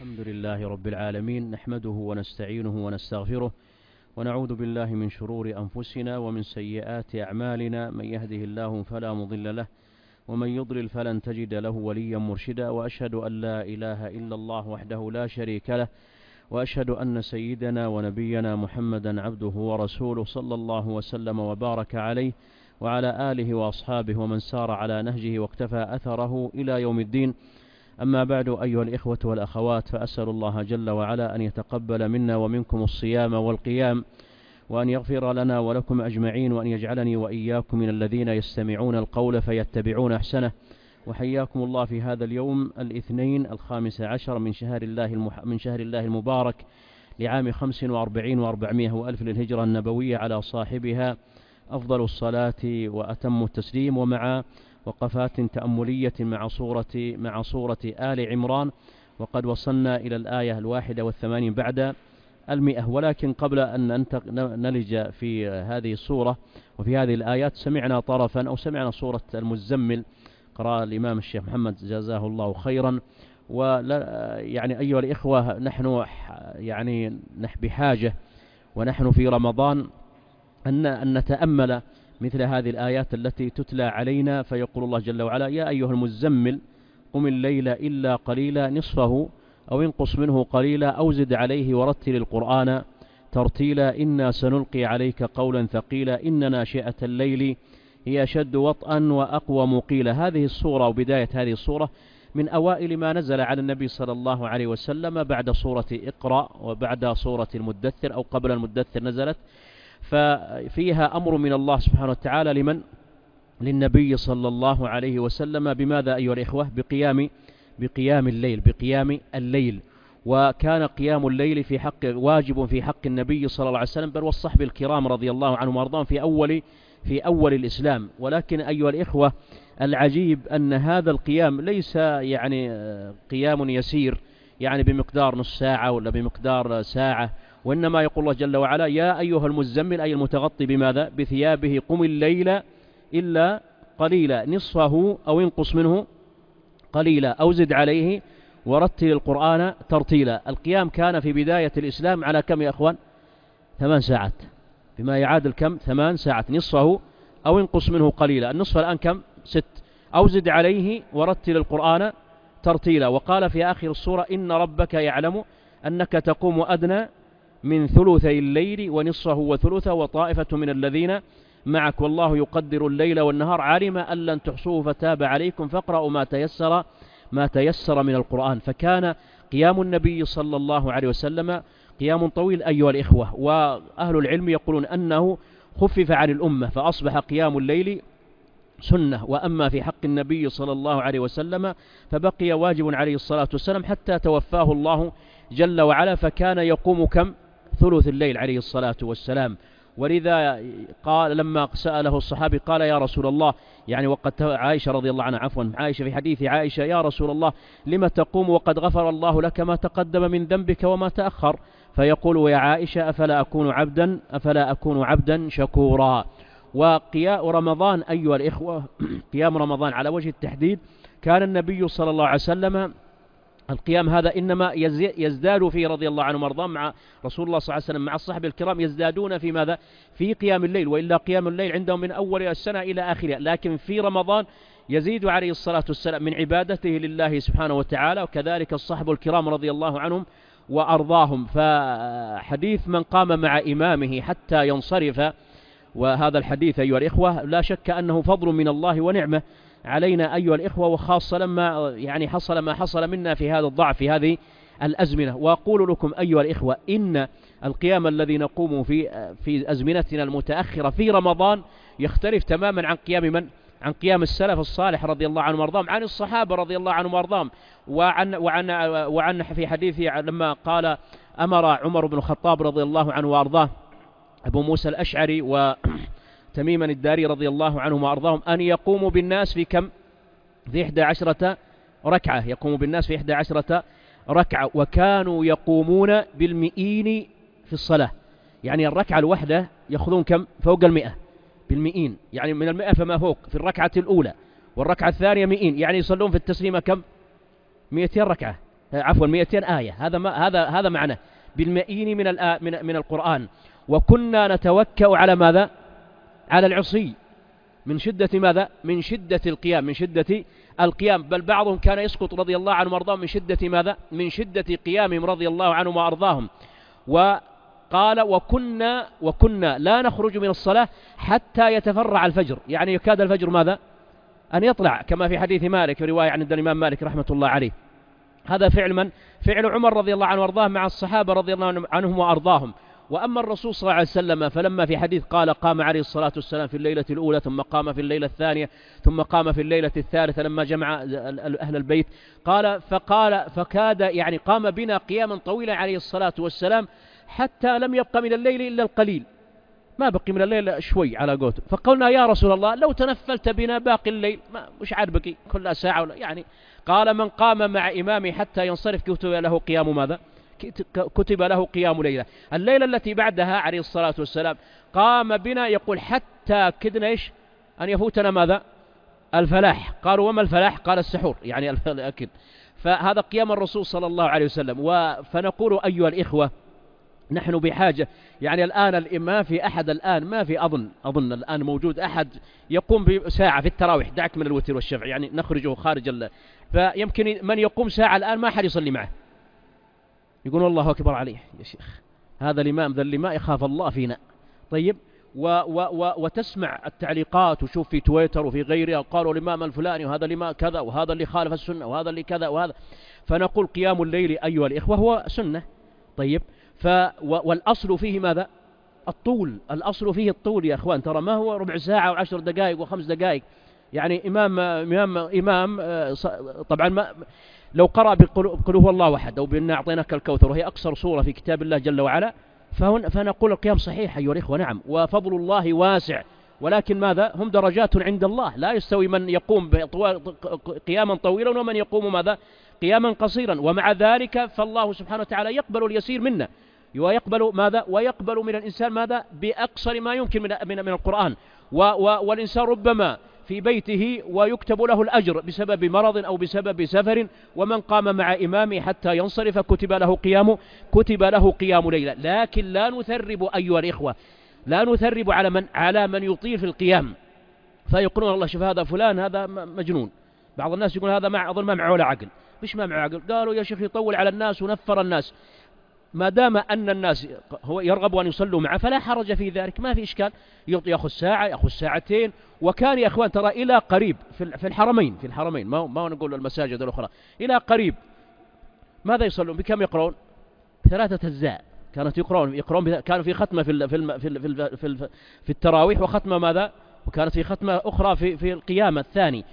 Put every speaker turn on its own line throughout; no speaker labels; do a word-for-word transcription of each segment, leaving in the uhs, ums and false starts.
الحمد لله رب العالمين، نحمده ونستعينه ونستغفره ونعوذ بالله من شرور أنفسنا ومن سيئات أعمالنا. من يهده الله فلا مضل له ومن يضلل فلن تجد له وليا مرشدا، وأشهد أن لا إله إلا الله وحده لا شريك له، وأشهد أن سيدنا ونبينا محمدا عبده ورسوله صلى الله وسلم وبارك عليه وعلى آله وأصحابه ومن سار على نهجه واقتفى أثره إلى يوم الدين. أما بعد، أيها الإخوة والأخوات، فأسأل الله جل وعلا أن يتقبل منا ومنكم الصيام والقيام، وأن يغفر لنا ولكم أجمعين، وأن يجعلني وإياكم من الذين يستمعون القول فيتبعون أحسنه. وحياكم الله في هذا اليوم الاثنين الخامس عشر من شهر الله المح... من شهر الله المبارك لعام خمس وأربعين وأربعمائة وألف للهجرة النبوية، على صاحبها أفضل الصلاة وأتم التسليم، ومع وقفات تأملية مع صورة مع صورة آل عمران، وقد وصلنا إلى الآية الواحدة والثمانين بعد المئة. ولكن قبل أن نلج في هذه الصورة وفي هذه الآيات، سمعنا طرفا أو سمعنا صورة المزمل، قرأ الإمام الشيخ محمد جزاه الله خيرا. ولا يعني أيها الإخوة، نحن يعني نحن بحاجة ونحن في رمضان أن أن نتأمل مثل هذه الآيات التي تتلى علينا. فيقول الله جل وعلا: يا أيها المزمل قم الليل إلا قليلا نصفه أو انقص منه قليلا أو زد عليه ورتل القرآن ترتيلا إنا سنلقي عليك قولا ثقيلا إن ناشئة الليل هي أشد وطئا وأقوى مقيلا. هذه السورة وبداية هذه السورة من أوائل ما نزل على النبي صلى الله عليه وسلم بعد سورة اقرأ وبعد سورة المدثر، أو قبل المدثر نزلت، ففيها أمر من الله سبحانه وتعالى لمن للنبي صلى الله عليه وسلم بماذا أيها الإخوة؟ بقيام بقيام الليل بقيام الليل وكان قيام الليل في حق واجب في حق النبي صلى الله عليه وسلم، بل والصحب الكرام رضي الله عنهم وارضاهم في أول في أول الإسلام. ولكن أيها الإخوة، العجيب أن هذا القيام ليس يعني قيام يسير، يعني بمقدار نص ساعة ولا بمقدار ساعة، وإنما يقول الله جل وعلا: يا أيها المزمل، أي المتغطي بماذا؟ بثيابه، قم الليل إلا قليلا نصفه أو انقص منه قليلا أو زد عليه ورتل القرآن ترتيلا. القيام كان في بداية الإسلام على كم يا أخوان؟ ثمان ساعات، بما يعادل كم؟ ثمان ساعات، نصفه أو انقص منه قليلا. النصف الآن كم؟ ست. أو زد عليه ورتل القرآن ترتيلا. وقال في آخر السورة: إن ربك يعلم أنك تقوم أدنى من ثلثي الليل ونصفه وثلثه وطائفة من الذين معك والله يقدر الليل والنهار علم أن لن تحصوه فتاب عليكم فاقرأوا ما تيسر ما تيسر من القرآن. فكان قيام النبي صلى الله عليه وسلم قيام طويل أيها الإخوة، وأهل العلم يقولون أنه خفف عن الأمة فأصبح قيام الليل سنة. وأما في حق النبي صلى الله عليه وسلم فبقي واجب عليه الصلاة والسلام حتى توفاه الله جل وعلا، فكان يقوم كم؟ ثلث الليل عليه الصلاة والسلام. ولذا قال لما سأله الصحابي قال: يا رسول الله، يعني وقد عائشة رضي الله عنها عفوا عائشة في حديث عائشة: يا رسول الله لما تقوم وقد غفر الله لك ما تقدم من ذنبك وما تأخر؟ فيقول: يا عائشة أفلا أكون عبدا أفلا أكون عبدا شكورا. وقيام رمضان أيها الإخوة قيام رمضان على وجه التحديد، كان النبي صلى الله عليه وسلم القيام هذا إنما يزداد فيه رضي الله عنه وارضاهم مع رسول الله صلى الله عليه وسلم مع الصحابة الكرام، يزدادون في ماذا؟ في قيام الليل. وإلا قيام الليل عندهم من أول السنة إلى آخرها، لكن في رمضان يزيد عليه الصلاة والسلام من عبادته لله سبحانه وتعالى، وكذلك الصحابة الكرام رضي الله عنهم وأرضاهم. فحديث من قام مع إمامه حتى ينصرف، وهذا الحديث أيها الإخوة لا شك أنه فضل من الله ونعمة علينا أيها الإخوة، وخاصة لما يعني حصل ما حصل منا في هذا الضعف في هذه الأزمنة. وأقول لكم أيها الإخوة إن القيام الذي نقوم في في أزمنتنا المتأخرة في رمضان يختلف تماما عن قيام من؟ عن قيام السلف الصالح رضي الله عنهم وارضاهم، عن الصحابة رضي الله عنهم وارضاهم. وعن وعن وعن في حديثه لما قال أمر عمر بن الخطاب رضي الله عنه وارضاه أبو موسى الأشعري و تميما الداري رضي الله عنهم وأرضاهم أن يقوموا بالناس في كم؟ في إحدى عشرة ركعة، يقوموا بالناس في إحدى عشرة ركعة. وكانوا يقومون بالمئين في الصلاة، يعني الركعة الواحدة يأخذون كم؟ فوق المئة، بالمئين، يعني من المئة فما فوق في الركعة الأولى، والركعة الثانية مئين، يعني يصلون في التسليمة كم؟ مئتين ركعة. عفوا مئتين آية، هذا ما هذا هذا معناه بالمئين من من من القرآن. وكنا نتوكأ على ماذا؟ على العصي من شدة ماذا؟ من شدة القيام، من شدة القيام. بل بعضهم كان يسقط رضي الله عنهم وأرضاهم من شدة ماذا؟ من شدة قيامهم رضي الله عنهم وأرضاهم. وقال وكنا وكنا لا نخرج من الصلاة حتى يتفرع الفجر، يعني يكاد الفجر ماذا؟ أن يطلع، كما في حديث مالك رواية عن الإمام مالك رحمة الله عليه. هذا فعل من؟ فعل عمر رضي الله عنه وأرضاه مع الصحابة رضي الله عنهم وأرضاهم. وأما الرسول صلى الله عليه وسلم فلما في حديث قال قام عليه الصلاة والسلام في الليلة الأولى، ثم قام في الليلة الثانية، ثم قام في الليلة الثالثة لما جمع أهل البيت، قال فقال فكاد يعني قام بنا قياما طويلا عليه الصلاة والسلام حتى لم يبق من الليل إلا القليل، ما بقي من الليل شوي على قوته. فقلنا يا رسول الله لو تنفلت بنا باقي الليل، ما مش عاد بقي كل ساعة ولا يعني. قال من قام مع إمامي حتى ينصرف كتب له قيام ماذا؟ كتب له قيام ليلة. الليلة التي بعدها عليه الصلاة والسلام قام بنا يقول حتى كدنا إيش؟ أن يفوتنا ماذا؟ الفلاح. قالوا وما الفلاح؟ قال السحور، يعني الأكل. فهذا قيام الرسول صلى الله عليه وسلم. فنقول أيها الإخوة نحن بحاجة، يعني الآن الإمام في أحد الآن ما في أظن أظن الآن موجود أحد يقوم بساعة في التراويح، دعك من الوتر والشفع يعني نخرجه خارج الله، فيمكن من يقوم ساعة الآن ما حد يصلي معه، يقول الله أكبر عليه يا شيخ، هذا الإمام ذا اللي ما يخاف الله فينا. طيب و و و وتسمع التعليقات وشوف في تويتر وفي غيرها قالوا الإمام الفلاني وهذا اللي ما كذا وهذا اللي خالف السنة وهذا اللي كذا وهذا. فنقول قيام الليل أيها الإخوة هو سنة. طيب ف والأصل فيه ماذا؟ الطول، الأصل فيه الطول يا أخوان، ترى ما هو ربع ساعة وعشر دقائق وخمس دقائق. يعني إمام إمام إمام طبعا ما لو قرأ بقل هو الله أحد أو بأن أعطيناك الكوثر وهي أقصر سورة في كتاب الله جل وعلا، فهن فنقول القيام صحيح أيها الإخوة. نعم وفضل الله واسع، ولكن ماذا؟ هم درجات عند الله، لا يستوي من يقوم قياما طويلا ومن يقوم ماذا؟ قياما قصيرا. ومع ذلك فالله سبحانه وتعالى يقبل اليسير منا ويقبل ماذا؟ ويقبل من الإنسان ماذا؟ بأقصر ما يمكن من من, من القرآن. و و والإنسان ربما في بيته ويكتب له الأجر بسبب مرض أو بسبب سفر، ومن قام مع إمامه حتى ينصرف كتب له قيام كتب له قيام ليلة. لكن لا نثرب أيها الإخوة، لا نثرب على من على من يطيل في القيام، فيقولون الله شوف هذا فلان هذا مجنون. بعض الناس يقول هذا مع أظن ما معه ولا عقل. مش ما معه عقل، قالوا يا شيخ يطول على الناس ونفر الناس، ما دام أن الناس هو يرغب أن يصلوا معه فلا حرج في ذلك، ما في إشكال، يأخذ ساعة يأخذ ساعتين. وكان يا أخوان ترى إلى قريب في الحرمين في الحرمين ما ما نقول المساجد الأخرى، إلى قريب ماذا يصلون؟ بكم يقرون؟ ثلاثة أجزاء كانت يقرون يقرون كانوا في ختمة في في في في, في, في التراويح، وختمة ماذا؟ وكانت في ختمة أخرى في في القيامة الثاني،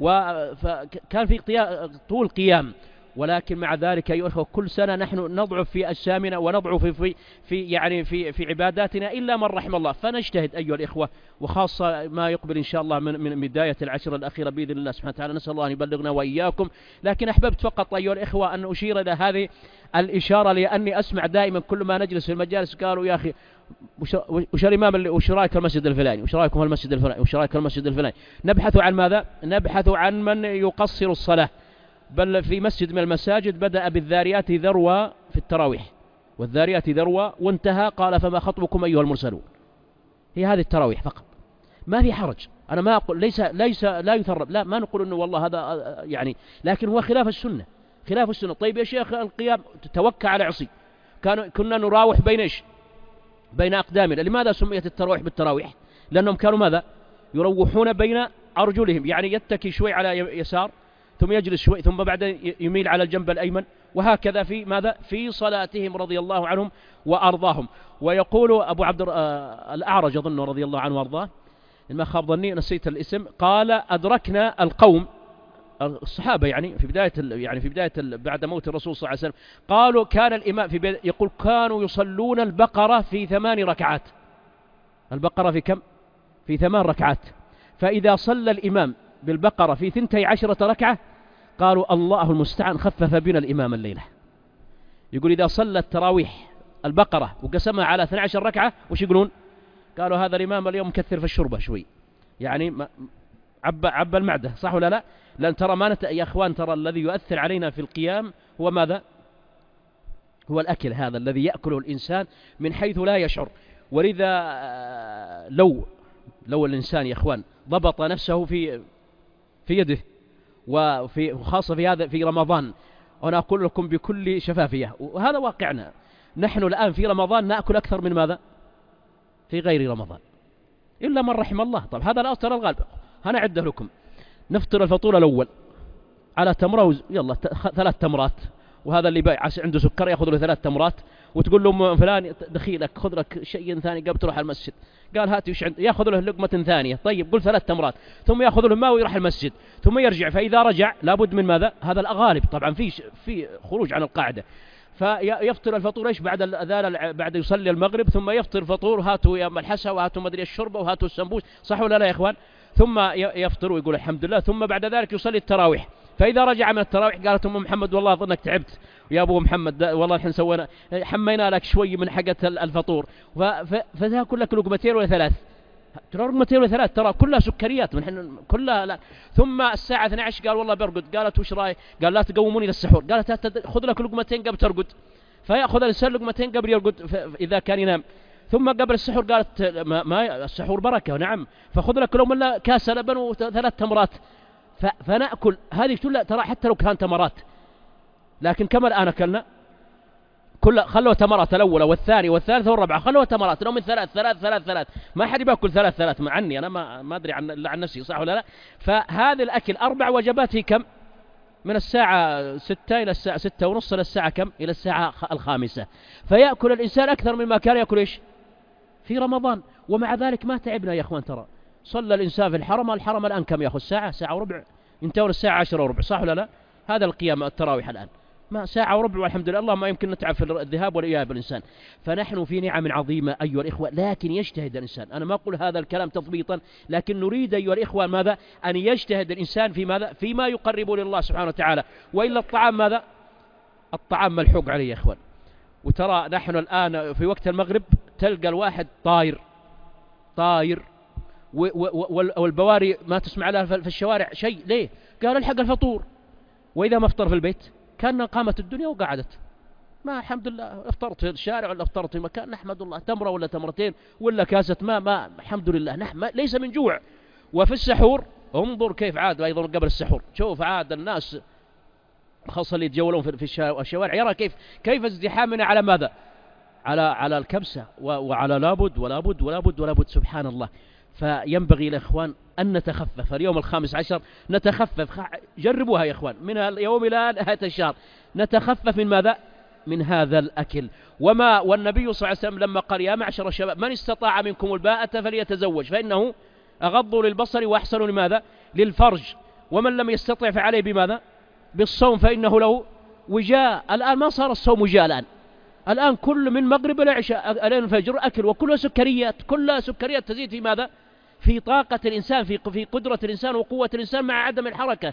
وكان في طول قيام. ولكن مع ذلك أيها الأخوة كل سنة نحن نضعف في أجسامنا ونضعف في في في يعني في في عباداتنا إلا من رحم الله، فنجتهد أيها الإخوة، وخاصة ما يقبل إن شاء الله من من بداية العشر الأخيرة بإذن الله سبحانه وتعالى، نسأل الله أن يبلغنا وإياكم. لكن أحببت فقط أيها الإخوة أن أشير إلى هذه الإشارة، لأني أسمع دائما كل ما نجلس في المجالس قالوا يا أخي وش الإمام اللي وش رأيك المسجد الفلاني، وش رأيكم المسجد الفلاني، وش رأيك المسجد الفلاني. نبحث عن ماذا؟ نبحث عن من يقصر الصلاة. بل في مسجد من المساجد بدأ بالذاريات ذروة في التراويح، والذاريات ذروة وانتهى قال فما خطبكم أيها المرسلون. هي هذه التراويح فقط، ما في حرج. أنا ما أقول ليس ليس لا يثرب، لا ما نقول إنه والله هذا يعني، لكن هو خلاف السنة، خلاف السنة. طيب يا شيخ القيام توكى على عصي، كانوا كنا نراوح بين إيش؟ بين أقدامنا. لماذا سميت التراويح بالتراويح؟ لأنهم كانوا ماذا؟ يروحون بين أرجلهم، يعني يتكي شوي على يسار ثم يجلس شوي ثم بعد يميل على الجنب الأيمن، وهكذا في ماذا؟ في صلاتهم رضي الله عنهم وأرضاهم. ويقول أبو عبد الأعرج أظن رضي الله عنه وأرضاه، ما خاب ظني نسيت الاسم، قال أدركنا القوم الصحابة يعني في بداية يعني في بداية بعد موت الرسول صلى الله عليه وسلم، قالوا كان الإمام في يقول كانوا يصلون البقرة في ثمان ركعات. البقرة في كم؟ في ثمان ركعات. فإذا صلى الإمام بالبقرة في ثنتي عشرة ركعة قالوا الله المستعان خفف بنا الإمام الليلة. يقول إذا صلى التراويح البقرة وقسمها على اثنتي عشرة ركعة وش يقولون؟ قالوا هذا الإمام اليوم مكثر في الشربة شوي، يعني عب عب المعدة، صح ولا لا؟ لأن ترى ما نت... يا أخوان ترى الذي يؤثر علينا في القيام هو ماذا؟ هو الأكل هذا الذي يأكله الإنسان من حيث لا يشعر. ولذا لو لو الإنسان يا أخوان ضبط نفسه في في يده، وفي خاصة في هذا في رمضان، وأنا أقول لكم بكل شفافية وهذا واقعنا، نحن الآن في رمضان نأكل أكثر من ماذا؟ في غير رمضان، إلا من رحم الله. طب هذا لا أصل الغالب. أنا أعده لكم. نفطر الفطور الأول على تمرة، يلا ثلاث تمرات، وهذا اللي بايع عنده سكر يأخذ له ثلاث تمرات، وتقول له فلان دخيلك خذ لك شيء ثاني قبل تروح المسجد، قال هات وش عنده، يأخذ له لقمة ثانية، طيب قل ثلاث تمرات، ثم يأخذ له ماء ويروح المسجد، ثم يرجع. فإذا رجع لابد من ماذا؟ هذا الغالب طبعا، في في خروج عن القاعدة. فيفطر الفطور ايش؟ بعد الاذان، بعد يصلي المغرب، ثم يفطر فطور، هاتوا يا الحسا وهاتوا مدري الشوربه وهاتوا السمبوس، صح ولا لا يا اخوان؟ ثم يفطر ويقول الحمد لله، ثم بعد ذلك يصلي التراويح. فاذا رجع من التراويح قالت ام محمد والله اظنك تعبت يا ابو محمد، والله الحين سوينا حمينا لك شوي من حقه الفطور، فتاكل لك لقمتين ولا ثلاث، ترى لقمتين ولا ثلاث، ترى كلها سكريات من كلها لا. ثم الساعه اثنتي عشرة قال والله برقد، قالت وش رايك؟ قال لا تقوموني للسحور، قالت خذ لك لقمتين قبل ترقد، فيأخذ الإنسان لقمتين قبل يرقد إذا كان ينام. ثم قبل السحور قالت ما, ما السحور بركة، نعم، فخذ لك لو من كاس لبن وثلاث تمرات، فنأكل هذه كلها ترى حتى لو كان تمرات. لكن كما الآن أكلنا كل خلوا تمرات الأولى والثانية والثالثة والرابعة، خلوا تمرات لو من ثلاث ثلاث ثلاث ثلاث، ما حد باكل ثلاث ثلاث مع عني أنا ما ما أدري عن إلا عن نفسي، صح ولا لا؟ فهذا الأكل أربع وجبات في كم؟ من الساعة ستة إلى الساعة ستة ونص إلى الساعة كم؟ إلى الساعة الخامسة. فيأكل الإنسان أكثر مما كان يأكل إيش؟ في رمضان. ومع ذلك ما تعبنا يا أخوان. ترى صلى الإنسان في الحرم، الحرم الآن كم يأخذ؟ ساعة ساعة وربع، انتهوا الساعة عشرة وربع، صح ولا لا؟ هذا القيام التراويح الآن ما ساعة وربع، والحمد لله. الله ما يمكن نتعب في الذهاب والإياب الإنسان. فنحن في نعم عظيمة أيها الإخوة، لكن يجتهد الإنسان. أنا ما أقول هذا الكلام تضبيطا، لكن نريد أيها الإخوة ماذا؟ أن يجتهد الإنسان في ماذا؟ فيما يقرب لله سبحانه وتعالى. وإلا الطعام ماذا؟ الطعام ملحوق عليه يا إخوان. وترى نحن الآن في وقت المغرب تلقى الواحد طاير طاير والبواري ما تسمع لها في الشوارع شيء. ليه؟ قال الحق الفطور. وإذا ما افطر في البيت كان قامت الدنيا وقعدت. ما الحمد لله افطرت في الشارع ولا افطرت في مكان، نحمد الله، تمرة ولا تمرتين ولا كاسة ماء، ما الحمد لله نحن ليس من جوع. وفي السحور انظر كيف عاد أيضا قبل السحور، شوف عاد الناس خاصة اللي يتجولون في الشوارع يرى كيف كيف ازدحامنا على ماذا؟ على على الكبسة وعلى لابد ولابد ولابد ولابد، سبحان الله. فينبغي الإخوان أن نتخفف. اليوم الخامس عشر نتخفف، جربوها يا إخوان من اليوم إلى نهاية الشهر، نتخفف من ماذا؟ من هذا الأكل. وما والنبي صلى الله عليه وسلم لما قال يا معشر الشباب من استطاع منكم الباءة فليتزوج فإنه أغض للبصر وأحسن لماذا؟ للفرج. ومن لم يستطع فعليه بماذا؟ بالصوم فإنه له وجاء. الآن ما صار الصوم وجاء، الآن الآن كل من مغرب إلى عشاء إلى الفجر أكل، وكلها سكريات، كلها سكريات تزيد في ماذا؟ في طاقة الإنسان، في في قدرة الإنسان وقوة الإنسان مع عدم الحركة.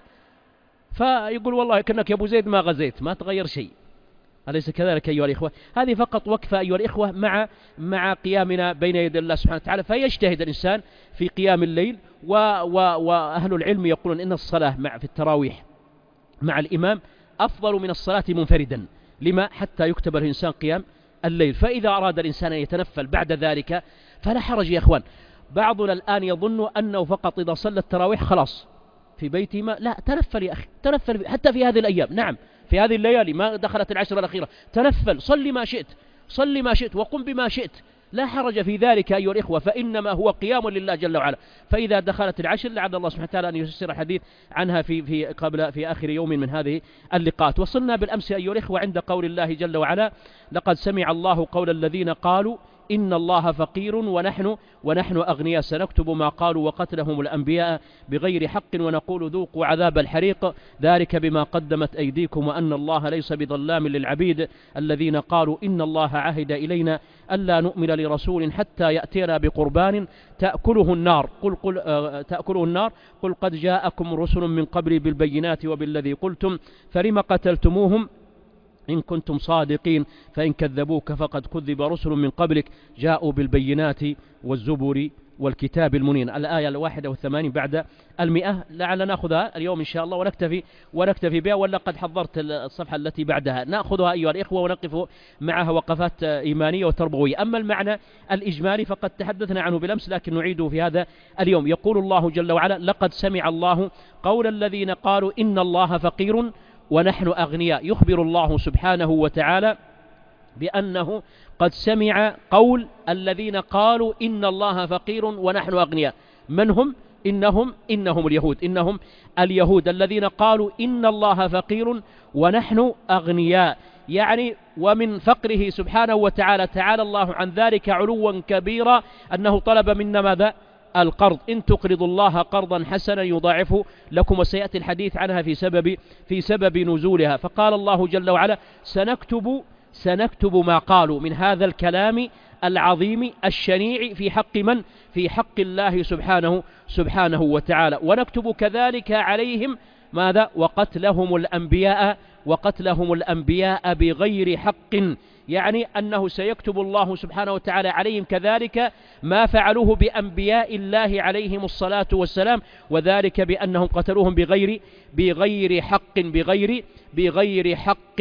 فيقول والله كأنك يا أبو زيد ما غزيت، ما تغير شيء. أليس كذلك أيها الإخوة؟ هذه فقط وقفة أيها الإخوة مع مع قيامنا بين يدي الله سبحانه وتعالى. فيجتهد الإنسان في قيام الليل. و و وأهل العلم يقولون إن الصلاة مع في التراويح مع الإمام أفضل من الصلاة منفردا. لما؟ حتى يكتب الإنسان قيام الليل. فإذا أراد الإنسان أن يتنفل بعد ذلك فلا حرج يا إخوان. بعضنا الآن يظن أنه فقط إذا صلى التراويح خلاص في بيته ما، لا، تنفل يا أخي، تنفل حتى في هذه الأيام. نعم في هذه الليالي ما دخلت العشر الأخيرة تنفل، صلي ما شئت، صلي ما شئت وقم بما شئت، لا حرج في ذلك أيها الإخوة، فإنما هو قيام لله جل وعلا. فإذا دخلت العشر لعل الله سبحانه وتعالى أن يسر الحديث عنها في في قبل في آخر يوم من هذه اللقاءات. وصلنا بالأمس أيها الإخوة عند قول الله جل وعلا لقد سمع الله قول الذين قالوا إن الله فقير ونحن ونحن أغنياء سنكتب ما قالوا وقتلهم الأنبياء بغير حق ونقول ذوقوا عذاب الحريق ذلك بما قدمت أيديكم وأن الله ليس بظلام للعبيد الذين قالوا إن الله عهد إلينا ألا نؤمن لرسول حتى يأتينا بقربان تأكله النار قل, قل آه تأكله النار قل قد جاءكم رسل من قبل بالبينات وبالذي قلتم فلم قتلتموهم إن كنتم صادقين فإن كذبوك فقد كذب رسل من قبلك جاءوا بالبينات والزبر والكتاب المنير، الآية الواحدة والثمانين بعد المئة. لعل نأخذها اليوم إن شاء الله ونكتفي ونكتفي بها، ولا قد حضرت الصفحة التي بعدها نأخذها أيها الإخوة ونقف معها وقفات إيمانية وتربوية. أما المعنى الإجمالي فقد تحدثنا عنه بالأمس لكن نعيده في هذا اليوم. يقول الله جل وعلا: لقد سمع الله قول الذين قالوا إن الله فقير ونحن أغنياء. يخبر الله سبحانه وتعالى بأنه قد سمع قول الذين قالوا إن الله فقير ونحن أغنياء. من هم؟ إنهم إنهم اليهود إنهم اليهود الذين قالوا إن الله فقير ونحن أغنياء، يعني ومن فقره سبحانه وتعالى تعالى الله عن ذلك علوا كبيرا أنه طلب منا ماذا؟ القرض. إن تقرضوا الله قرضا حسنا يضاعفه لكم، وسيأتي الحديث عنها في سبب في سبب نزولها. فقال الله جل وعلا: سنكتب سنكتب ما قالوا من هذا الكلام العظيم الشنيع في حق من؟ في حق الله سبحانه سبحانه وتعالى. ونكتب كذلك عليهم ماذا؟ وقتلهم الأنبياء وقتلهم الأنبياء بغير حق، يعني أنه سيكتب الله سبحانه وتعالى عليهم كذلك ما فعلوه بأنبياء الله عليهم الصلاة والسلام، وذلك بأنهم قتلوهم بغير بغير حق بغير بغير حق.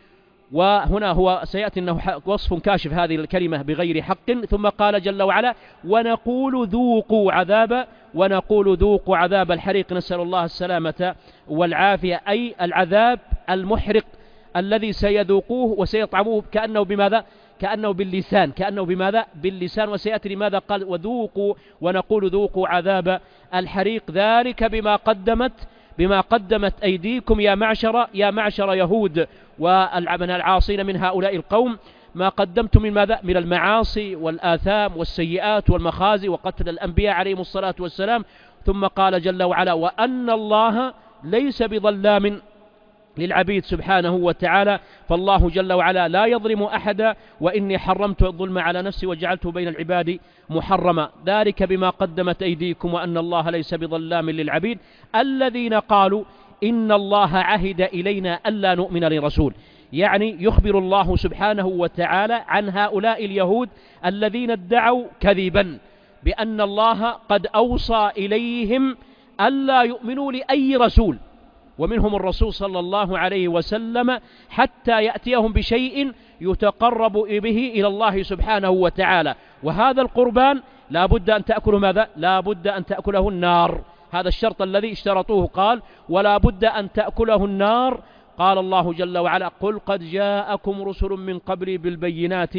وهنا هو سيأتي أنه وصف كاشف هذه الكلمة بغير حق. ثم قال جل وعلا: ونقول ذوقوا عذاب ونقول ذوقوا عذاب الحريق. نسأل الله السلامة والعافية، أي العذاب المحرق الذي سيذوقوه وسيطعموه كأنه بماذا؟ كأنه باللسان كأنه بماذا؟ باللسان. وسيأتي لماذا قال وذوقوا ونقول ذوقوا عذاب الحريق؟ ذلك بما قدمت بما قدمت أيديكم يا معشر يا معشر يهود ومن العاصين من هؤلاء القوم، ما قدمتم من ماذا؟ من المعاصي والآثام والسيئات والمخازي وقتل الأنبياء عليهم الصلاة والسلام. ثم قال جل وعلا: وأن الله ليس بظلام للعبيد سبحانه وتعالى. فالله جل وعلا لا يظلم أحدا، وإني حرمت الظلم على نفسي وجعلته بين العباد محرما. ذلك بما قدمت أيديكم وأن الله ليس بظلام للعبيد. الذين قالوا إن الله عهد إلينا ألا نؤمن لرسول، يعني يخبر الله سبحانه وتعالى عن هؤلاء اليهود الذين ادعوا كذبا بأن الله قد أوصى إليهم ألا يؤمنوا لأي رسول، ومنهم الرسول صلى الله عليه وسلم، حتى يأتيهم بشيء يتقرب به إلى الله سبحانه وتعالى. وهذا القربان لا بد أن تأكله ماذا؟ لا بد أن تأكله النار. هذا الشرط الذي اشترطوه، قال: ولا بد أن تأكله النار. قال الله جل وعلا: قل قد جاءكم رسل من قبلي بالبينات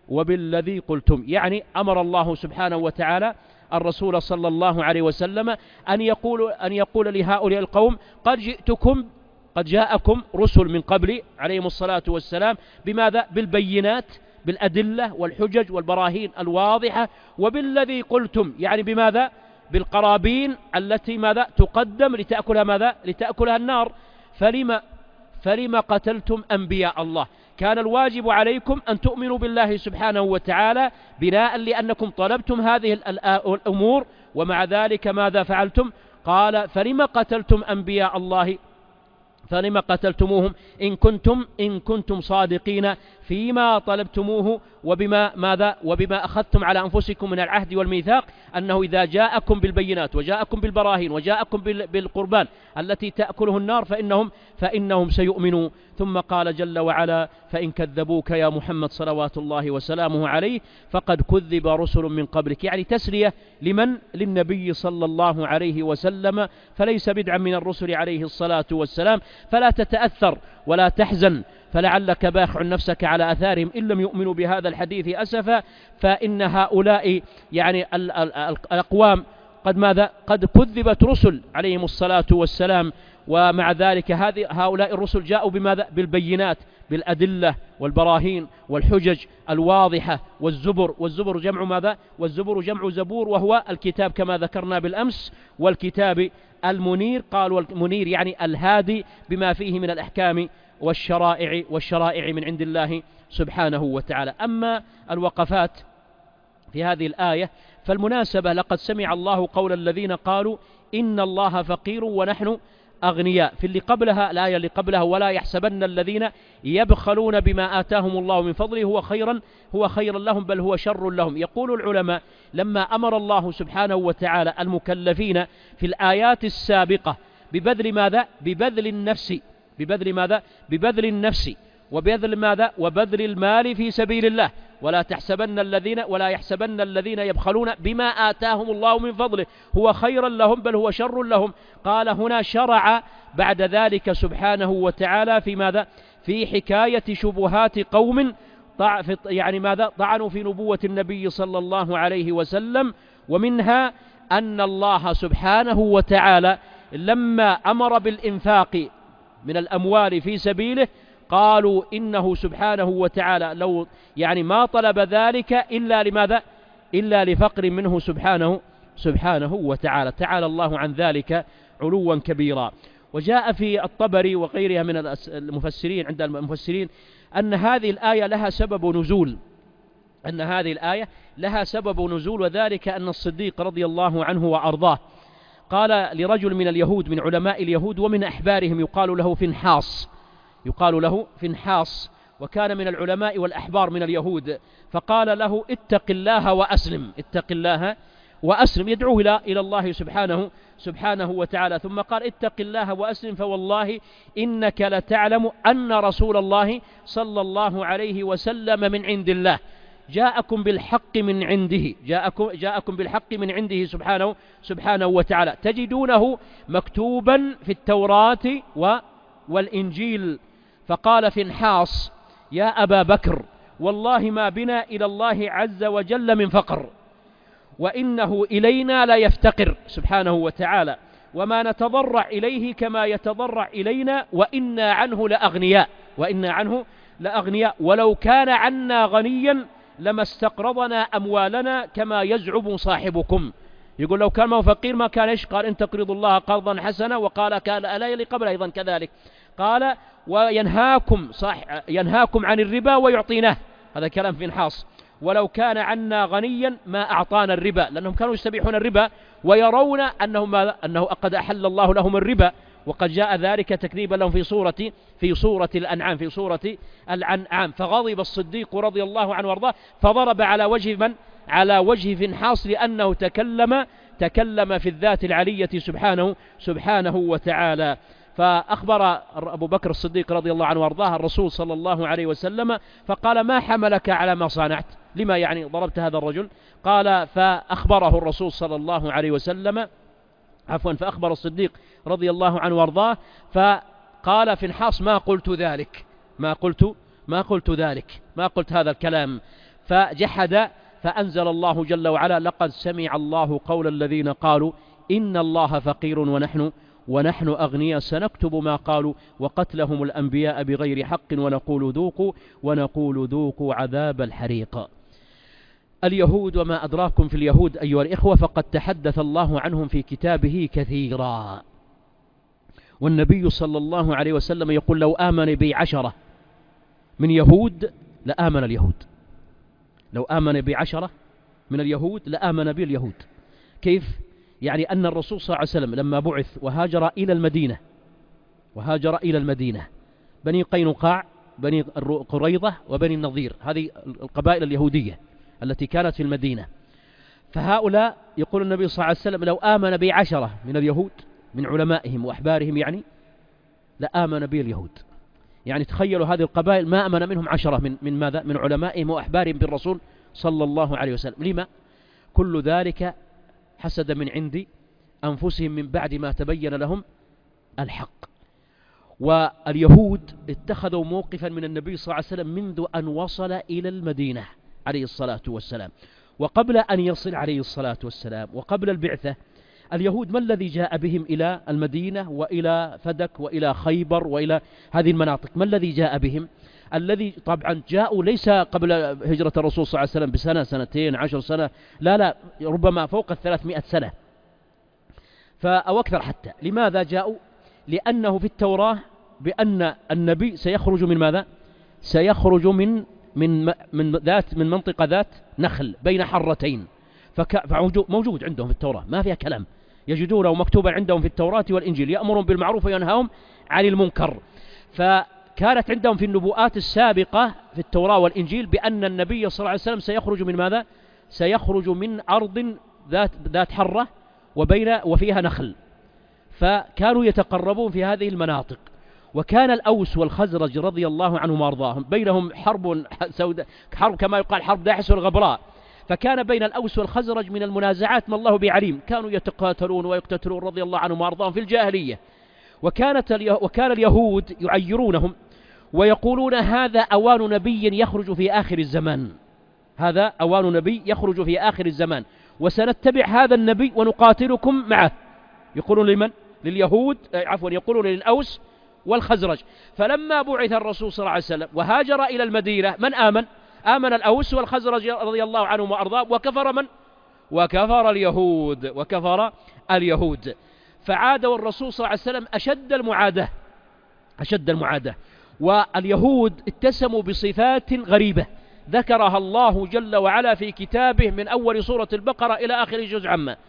وبالذي قلتم. يعني أمر الله سبحانه وتعالى الرسول صلى الله عليه وسلم أن يقول أن يقول لهؤلاء القوم: قد جئتكم قد جاءكم رسل من قبل عليهم الصلاة والسلام بماذا؟ بالبينات، بالأدلة والحجج والبراهين الواضحة، وبالذي قلتم، يعني بماذا؟ بالقرابين التي ماذا؟ تقدم لتأكلها ماذا؟ لتأكلها النار. فلما فلما قتلتم أنبياء الله؟ كان الواجب عليكم أن تؤمنوا بالله سبحانه وتعالى بناء لأنكم طلبتم هذه الأمور، ومع ذلك ماذا فعلتم؟ قال: فلما قتلتم أنبياء الله فلما قتلتموهم إن كنتم إن كنتم صادقين فيما طلبتموه، وبما ماذا؟ وبما أخذتم على أنفسكم من العهد والميثاق، أنه إذا جاءكم بالبينات وجاءكم بالبراهين وجاءكم بالقربان التي تأكله النار فإنهم فإنهم سيؤمنون. ثم قال جل وعلا: فإن كذبوك يا محمد صلوات الله وسلامه عليه فقد كذب رسل من قبلك. يعني تسلية لمن؟ للنبي صلى الله عليه وسلم، فليس بدعا من الرسل عليه الصلاة والسلام. فلا تتأثر ولا تحزن، فلعلك باخع نفسك على أثارهم إن لم يؤمنوا بهذا الحديث أسفا. فإن هؤلاء يعني الأقوام قد ماذا؟ قد كذبت رسل عليهم الصلاة والسلام، ومع ذلك هذه هؤلاء الرسل جاءوا بماذا؟ بالبينات، بالأدلة والبراهين والحجج الواضحة. والزبر والزبر جمع ماذا؟ والزبر جمع زبور، وهو الكتاب كما ذكرنا بالأمس. والكتاب المنير، قال والمنير يعني الهادي بما فيه من الأحكام والشرائع والشرائع من عند الله سبحانه وتعالى. أما الوقفات في هذه الآية فالمناسبة: لقد سمع الله قول الذين قالوا إن الله فقير ونحن أغنياء. في اللي قبلها الآية اللي قبلها ولا يحسبن الذين يبخلون بما آتاهم الله من فضله هو خيرا هو خيرا لهم بل هو شر لهم. يقول العلماء لما أمر الله سبحانه وتعالى المكلفين في الآيات السابقة ببذل ماذا؟ ببذل النفس ببذل ماذا؟ ببذل النفس وبذل ماذا؟ وبذل المال في سبيل الله. ولا تحسبن الذين ولا يحسبن الذين يبخلون بما آتاهم الله من فضله هو خيرا لهم بل هو شر لهم. قال هنا شرع بعد ذلك سبحانه وتعالى في ماذا؟ في حكاية شبهات قوم يعني ماذا؟ طعنوا في نبوة النبي صلى الله عليه وسلم. ومنها أن الله سبحانه وتعالى لما أمر بالإنفاق من الأموال في سبيله قالوا إنه سبحانه وتعالى لو يعني ما طلب ذلك إلا لماذا؟ إلا لفقر منه سبحانه سبحانه وتعالى. تعالى الله عن ذلك علوا كبيرا. وجاء في الطبري وغيرها من المفسرين عند المفسرين أن هذه الآية لها سبب نزول أن هذه الآية لها سبب نزول وذلك أن الصديق رضي الله عنه وأرضاه قال لرجل من اليهود من علماء اليهود ومن أحبارهم يقال له فنحاص يقال له فنحاص وكان من العلماء والأحبار من اليهود فقال له اتق الله وأسلم اتق الله وأسلم يدعوه إلى إلى الله سبحانه سبحانه وتعالى. ثم قال اتق الله وأسلم فوالله إنك لتعلم أن رسول الله صلى الله عليه وسلم من عند الله جاءكم بالحق من عنده جاءكم, جاءكم بالحق من عنده سبحانه سبحانه وتعالى تجدونه مكتوبا في التوراة والإنجيل. فقال فنحاص يا أبا بكر والله ما بنا إلى الله عز وجل من فقر وإنه إلينا لا يفتقر سبحانه وتعالى وما نتضرع إليه كما يتضرع إلينا وإنا عنه لأغنياء وإنا عنه لأغنياء ولو كان عنا غنيا لما استقرضنا أموالنا كما يزعم صاحبكم. يقول لو كان ما فقير ما كان إيش؟ قال إن تقرضوا الله قرضا حسنا وقال كان الآية اللي قبل أيضا كذلك قال وينهاكم صح ينهاكم عن الربا ويعطيناه. هذا كلام فنحاص. ولو كان عنا غنيا ما أعطانا الربا لأنهم كانوا يستبيحون الربا ويرون أنه, أنه قد أحل الله لهم الربا وقد جاء ذلك تكذيبا لهم في سورة في سورة الأنعام في سورة الأنعام. فغضب الصديق رضي الله عنه وارضاه فضرب على وجه من على وجه فنحاص لأنه تكلم تكلم في الذات العلية سبحانه سبحانه وتعالى. فأخبر أبو بكر الصديق رضي الله عنه وارضاه الرسول صلى الله عليه وسلم فقال ما حملك على ما صنعت لما يعني ضربت هذا الرجل؟ قال فأخبره الرسول صلى الله عليه وسلم عفوا فأخبر الصديق رضي الله عنه وارضاه فقال فنحاص ما قلت ذلك ما قلت ما قلت ذلك ما قلت هذا الكلام. فجحد فأنزل الله جل وعلا لقد سمع الله قول الذين قالوا إن الله فقير ونحن ونحن أغنياء سنكتب ما قالوا وقتلهم الأنبياء بغير حق ونقول ذوقوا ونقول ذوقوا عذاب الحريق. اليهود وما أدراكم في اليهود أيها الإخوة فقد تحدث الله عنهم في كتابه كثيرا والنبي صلى الله عليه وسلم يقول لو آمن بي عشرة من يهود لآمن اليهود لو آمن بي عشرة من اليهود لآمن بي اليهود. كيف؟ يعني أن الرسول صلى الله عليه وسلم لما بعث وهاجر إلى المدينة وهاجر إلى المدينة بني قينقاع بني قريظة وبني النضير هذه القبائل اليهودية التي كانت في المدينة. فهؤلاء يقول النبي صلى الله عليه وسلم لو آمن بي عشرة من اليهود من علمائهم وأحبارهم يعني لآمن بي اليهود. يعني تخيلوا هذه القبائل ما أمن منهم عشرة من, من ماذا؟ من علمائهم وأحبارهم بالرسول صلى الله عليه وسلم. لما؟ كل ذلك حسد من عند أنفسهم من بعد ما تبين لهم الحق. واليهود اتخذوا موقفا من النبي صلى الله عليه وسلم منذ أن وصل إلى المدينة عليه الصلاة والسلام وقبل أن يصل عليه الصلاة والسلام وقبل البعثة. اليهود ما الذي جاء بهم إلى المدينة وإلى فدك وإلى خيبر وإلى هذه المناطق؟ ما الذي جاء بهم؟ الذي طبعا جاءوا ليس قبل هجرة الرسول صلى الله عليه وسلم بسنة سنتين عشر سنة لا لا ربما فوق الثلاثمائة سنة أو أكثر حتى. لماذا جاءوا؟ لأنه في التوراة بأن النبي سيخرج من ماذا؟ سيخرج من من من ذات من منطقة ذات نخل بين حرتين فموجود عندهم في التوراة ما فيها كلام يجدونه مكتوبا عندهم في التوراة والإنجيل، يأمرهم بالمعروف وينهاهم عن المنكر. فكانت عندهم في النبوءات السابقة في التوراة والإنجيل بأن النبي صلى الله عليه وسلم سيخرج من ماذا؟ سيخرج من أرض ذات, ذات حرة وبين وفيها نخل، فكانوا يتقربون في هذه المناطق. وكان الأوس والخزرج رضي الله عنهم وأرضاهم بينهم حرب سوداء، حرب كما يقال حرب داحس والغبراء، فكان بين الأوس والخزرج من المنازعات ما الله بعليم، كانوا يتقاتلون ويقتتلون رضي الله عنهم وأرضاهم في الجاهلية. وكانت وكان اليهود يعيرونهم ويقولون هذا أوان نبي يخرج في آخر الزمان، هذا أوان نبي يخرج في آخر الزمان وسنتبع هذا النبي ونقاتلكم معه. يقولون لمن؟ لليهود، عفوا يقولون للأوس والخزرج. فلما بعث الرسول صلى الله عليه وسلم وهاجر إلى المدينة من آمن؟ آمن الأوس والخزرج رضي الله عنهم وأرضاهم، وكفر من؟ وكفر اليهود، وكفر اليهود. فعادوا الرسول صلى الله عليه وسلم أشد المعاداة، أشد المعاداة. واليهود اتسموا بصفات غريبة ذكرها الله جل وعلا في كتابه من أول سورة البقرة إلى آخر جزء عامة،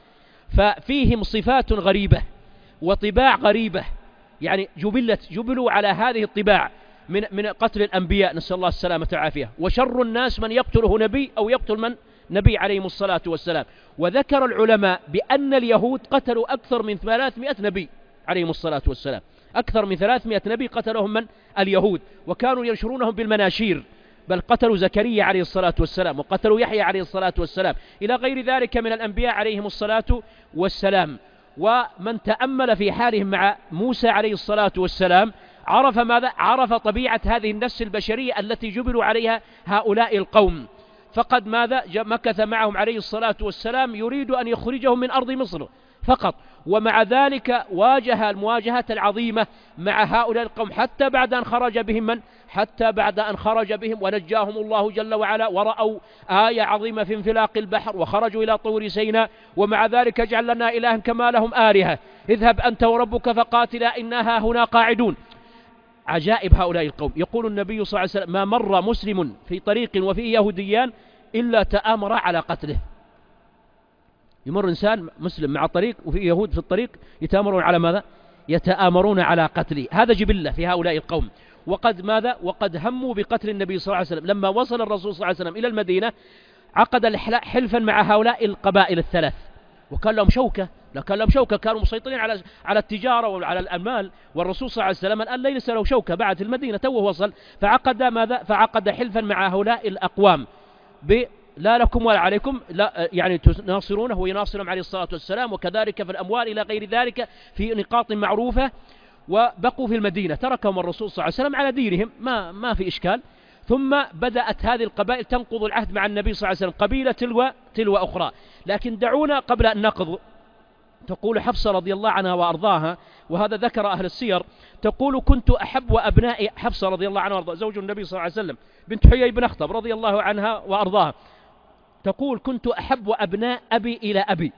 ففيهم صفات غريبة وطباع غريبة، يعني جبلت جبلوا على هذه الطباع من من قتل الأنبياء، نسأل الله السلامة والعافية. وشر الناس من يقتله نبي أو يقتل من نبي عليهم الصلاة والسلام. وذكر العلماء بأن اليهود قتلوا أكثر من ثلاثمائة نبي عليهم الصلاة والسلام، أكثر من ثلاثمائة نبي قتلهم من اليهود، وكانوا ينشرونهم بالمناشير، بل قتلوا زكريا عليه الصلاة والسلام وقتلوا يحيى عليه الصلاة والسلام إلى غير ذلك من الأنبياء عليهم الصلاة والسلام. ومن تأمل في حالهم مع موسى عليه الصلاة والسلام عرف ماذا؟ عرف طبيعة هذه النفس البشرية التي جبلوا عليها هؤلاء القوم. فقد ماذا؟ مكث معهم عليه الصلاة والسلام يريد أن يخرجهم من أرض مصر فقط، ومع ذلك واجه المواجهة العظيمة مع هؤلاء القوم حتى بعد أن خرج بهم من؟ حتى بعد أن خرج بهم ونجاهم الله جل وعلا، ورأوا آية عظيمة في انفلاق البحر وخرجوا إلى طور سيناء. ومع ذلك اجعل لنا إلها كما لهم آلهة، اذهب أنت وربك فقاتلا إنها هنا قاعدون. عجائب هؤلاء القوم. يقول النبي صلى الله عليه وسلم ما مر مسلم في طريق وفيه يهوديان إلا تآمر على قتله. يمر إنسان مسلم مع طريق وفيه يهود في الطريق يتآمرون على ماذا؟ يتآمرون على قتله. هذا جبلة في هؤلاء القوم. وقد ماذا؟ وقد هموا بقتل النبي صلى الله عليه وسلم. لما وصل الرسول صلى الله عليه وسلم إلى المدينة عقد حلفا مع هؤلاء القبائل الثلاث، وكان لهم شوكة، لا كان لهم شوكة، كانوا مسيطرين على على التجارة وعلى الأموال، والرسول صلى الله عليه وسلم الآن ليس له شوكة بعد في المدينة توه وصل، فعقد ماذا؟ فعقد حلفا مع هؤلاء الأقوام ب لا لكم ولا عليكم، لا يعني تناصرونه ويناصرهم عليه الصلاة والسلام، وكذلك في الأموال إلى غير ذلك في نقاط معروفة. وبقوا في المدينة، تركهم الرسول صلى الله عليه وسلم على دينهم، ما ما في إشكال. ثم بدأت هذه القبائل تنقض العهد مع النبي صلى الله عليه وسلم، قبيلة تلو تلو أخرى. لكن دعونا قبل أن نقض، تقول حفصة رضي الله عنها وأرضاها، وهذا ذكر أهل السير، تقول كنت أحب وأبنائي، حفصة رضي الله عنها وأرضاها زوج النبي صلى الله عليه وسلم بنت حيي بن أخطب رضي الله عنها وأرضاها، تقول كنت أحب أبناء أبي إلى أبي،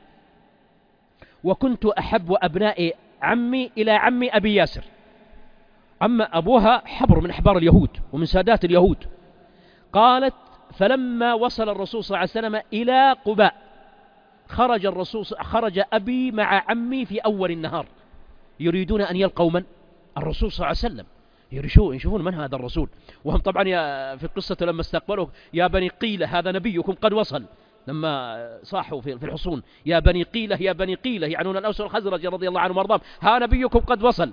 وكنت أحب أبناء عمي إلى عمي أبي ياسر. أما أبوها حبر من أحبار اليهود ومن سادات اليهود. قالت فلما وصل الرسول صلى الله عليه وسلم إلى قباء خرج الرسول خرج أبي مع عمي في أول النهار يريدون أن يلقوا من؟ الرسول صلى الله عليه وسلم، يرشون يشوفون من هذا الرسول، وهم طبعا في القصة لما استقبلوا يا بني قيلة هذا نبيكم قد وصل، لما صاحوا في الحصون يا بني قيلة يا بني قيلة يعنون الأوس والخزرج رضي الله عنهم وارضاهم، ها نبيكم قد وصل.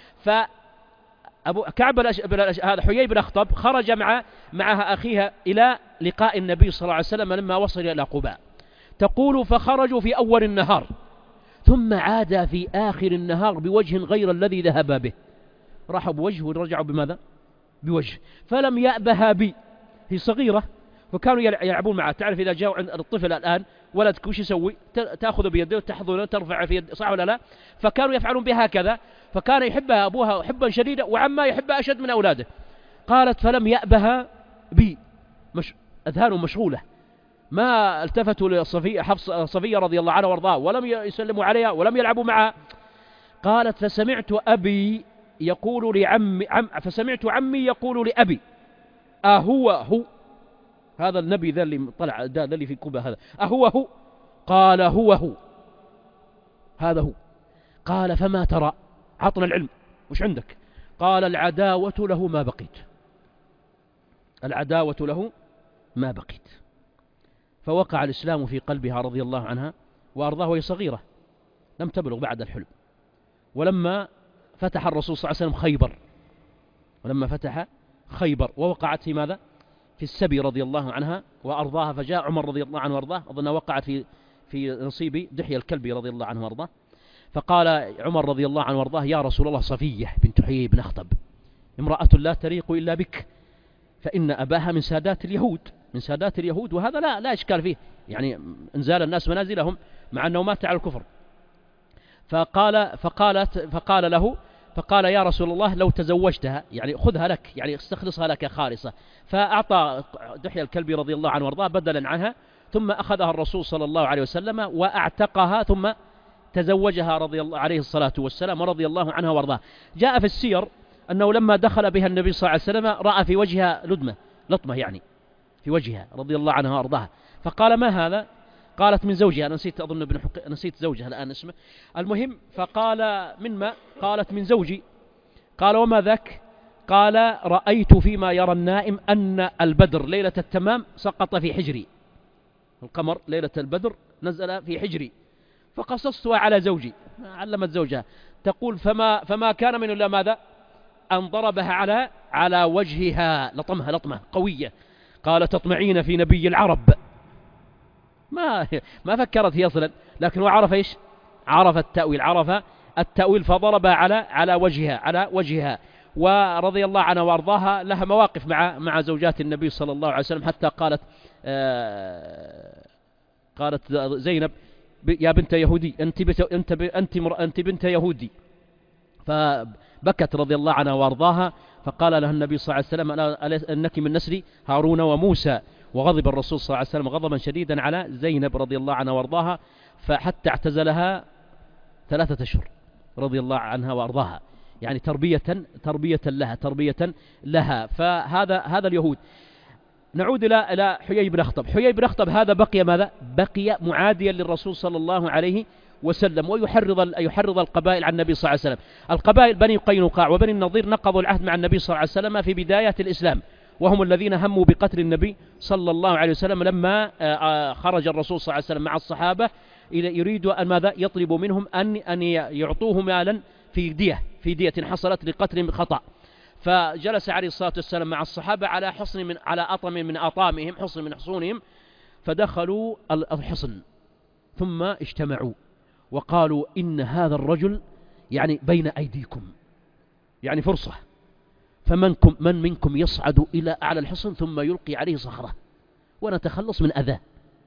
فأبو كعب هذا حيي بن أخطب خرج مع معها أخيها إلى لقاء النبي صلى الله عليه وسلم لما وصل إلى قباء. تقول فخرجوا في أول النهار ثم عاد في آخر النهار بوجه غير الذي ذهب به، راحوا بوجه ورجعوا بماذا؟ بوجه. فلم يأبها بي، هي صغيرة فكانوا يلعبون معها. تعرف إذا جاءوا عند الطفل الآن ولدك وش يسوي؟ تأخذ بيده وتحضنه ترفع في يد، صح ولا لا؟ فكانوا يفعلون بها كذا، فكان يحبها أبوها حبا شديدا وعما يحبها أشد من أولاده. قالت فلم يأبها بي، مش أذهانهم مشغولة، ما التفتوا لصفية حفصة صفية رضي الله عنها وارضاها ولم يسلموا عليها ولم يلعبوا معها. قالت فسمعت أبي يقول لعمي عم فسمعت عمي يقول لأبي أهو هو هذا النبي ذا اللي طلع ذا اللي في كوبا هذا أهو هو؟ قال هو هو. هذا هو. قال فما ترى؟ عطنا العلم، وش عندك؟ قال العداوة له ما بقيت، العداوة له ما بقيت. فوقع الإسلام في قلبها رضي الله عنها وأرضاه وهي صغيرة لم تبلغ بعد الحلم. ولما فتح الرسول صلى الله عليه وسلم خيبر، ولما فتح خيبر ووقعت في ماذا؟ في السبي رضي الله عنها وأرضاها، فجاء عمر رضي الله عنه وأرضاه، أظنها وقعت في في نصيب دحية الكلبي رضي الله عنه وأرضاه. فقال عمر رضي الله عنه وأرضاه يا رسول الله صفية بنت حيي بن أخطب امرأة لا تريق إلا بك، فإن أباها من سادات اليهود، من سادات اليهود، وهذا لا لا إشكال فيه، يعني انزال الناس منازلهم مع أنه مات على الكفر. فقال فقالت فقال له فقال يا رسول الله لو تزوجتها، يعني خذها لك، يعني استخلصها لك خالصة. فأعطى دحية الكلبي رضي الله عنه وارضاه بدلا عنها، ثم أخذها الرسول صلى الله عليه وسلم وأعتقها، ثم تزوجها رضي الله عليه الصلاة والسلام ورضي الله عنها وارضاه. جاء في السير أنه لما دخل بها النبي صلى الله عليه وسلم رأى في وجهها لدمة، لطمة يعني في وجهها رضي الله عنها وارضاها. فقال ما هذا؟ قالت من زوجها، أنا نسيت أظن ابن حق... نسيت زوجها الآن اسمه، المهم. فقال من ما؟ قالت من زوجي. قال وما ذاك؟ قال رأيت فيما يرى النائم أن البدر ليلة التمام سقط في حجري، القمر ليلة البدر نزل في حجري، فقصصتها على زوجي. علمت زوجها تقول فما فما كان من إلا ماذا؟ أن ضربها على على وجهها، لطمها لطمة قوية. قال تطمعين في نبي العرب. ما ما فكرت هي أصلا، لكن هو عرف إيش؟ عرف التأويل، عرف التأويل، فضربها على على وجهها على وجهها. ورضي الله عنها وارضاها لها مواقف مع مع زوجات النبي صلى الله عليه وسلم، حتى قالت آه قالت زينب يا بنت يهودي أنت بت أنت ب أنت أنت بنت يهودي، فبكت رضي الله عنها وارضاها. فقال لها النبي صلى الله عليه وسلم أنك من نسل هارون وموسى. وغضب الرسول صلى الله عليه وسلم غضبا شديدا على زينب رضي الله عنها وارضاها، فحتى اعتزلها ثلاثة أشهر رضي الله عنها وارضاها، يعني تربية تربية لها تربية لها. فهذا هذا اليهود. نعود إلى إلى حيي بن أخطب. حيي بن أخطب هذا بقي ماذا؟ بقي معاديا للرسول صلى الله عليه وسلم، ويحرض يحرض القبائل عن النبي صلى الله عليه وسلم. القبائل بني قينقاع وبني النضير نقضوا العهد مع النبي صلى الله عليه وسلم في بداية الإسلام، وهم الذين هموا بقتل النبي صلى الله عليه وسلم لما خرج الرسول صلى الله عليه وسلم مع الصحابة يريدوا أن ماذا؟ يطلبوا منهم أن أن يعطوه مالا في دية في دية حصلت لقتل خطأ. فجلس عليه الصلاة والسلام مع الصحابة على حصن من على أطم من أطامهم، حصن من حصونهم، فدخلوا الحصن ثم اجتمعوا وقالوا إن هذا الرجل يعني بين أيديكم، يعني فرصة، فمنكم من منكم يصعد إلى أعلى الحصن ثم يلقي عليه صخرة ونتخلص من أذاه،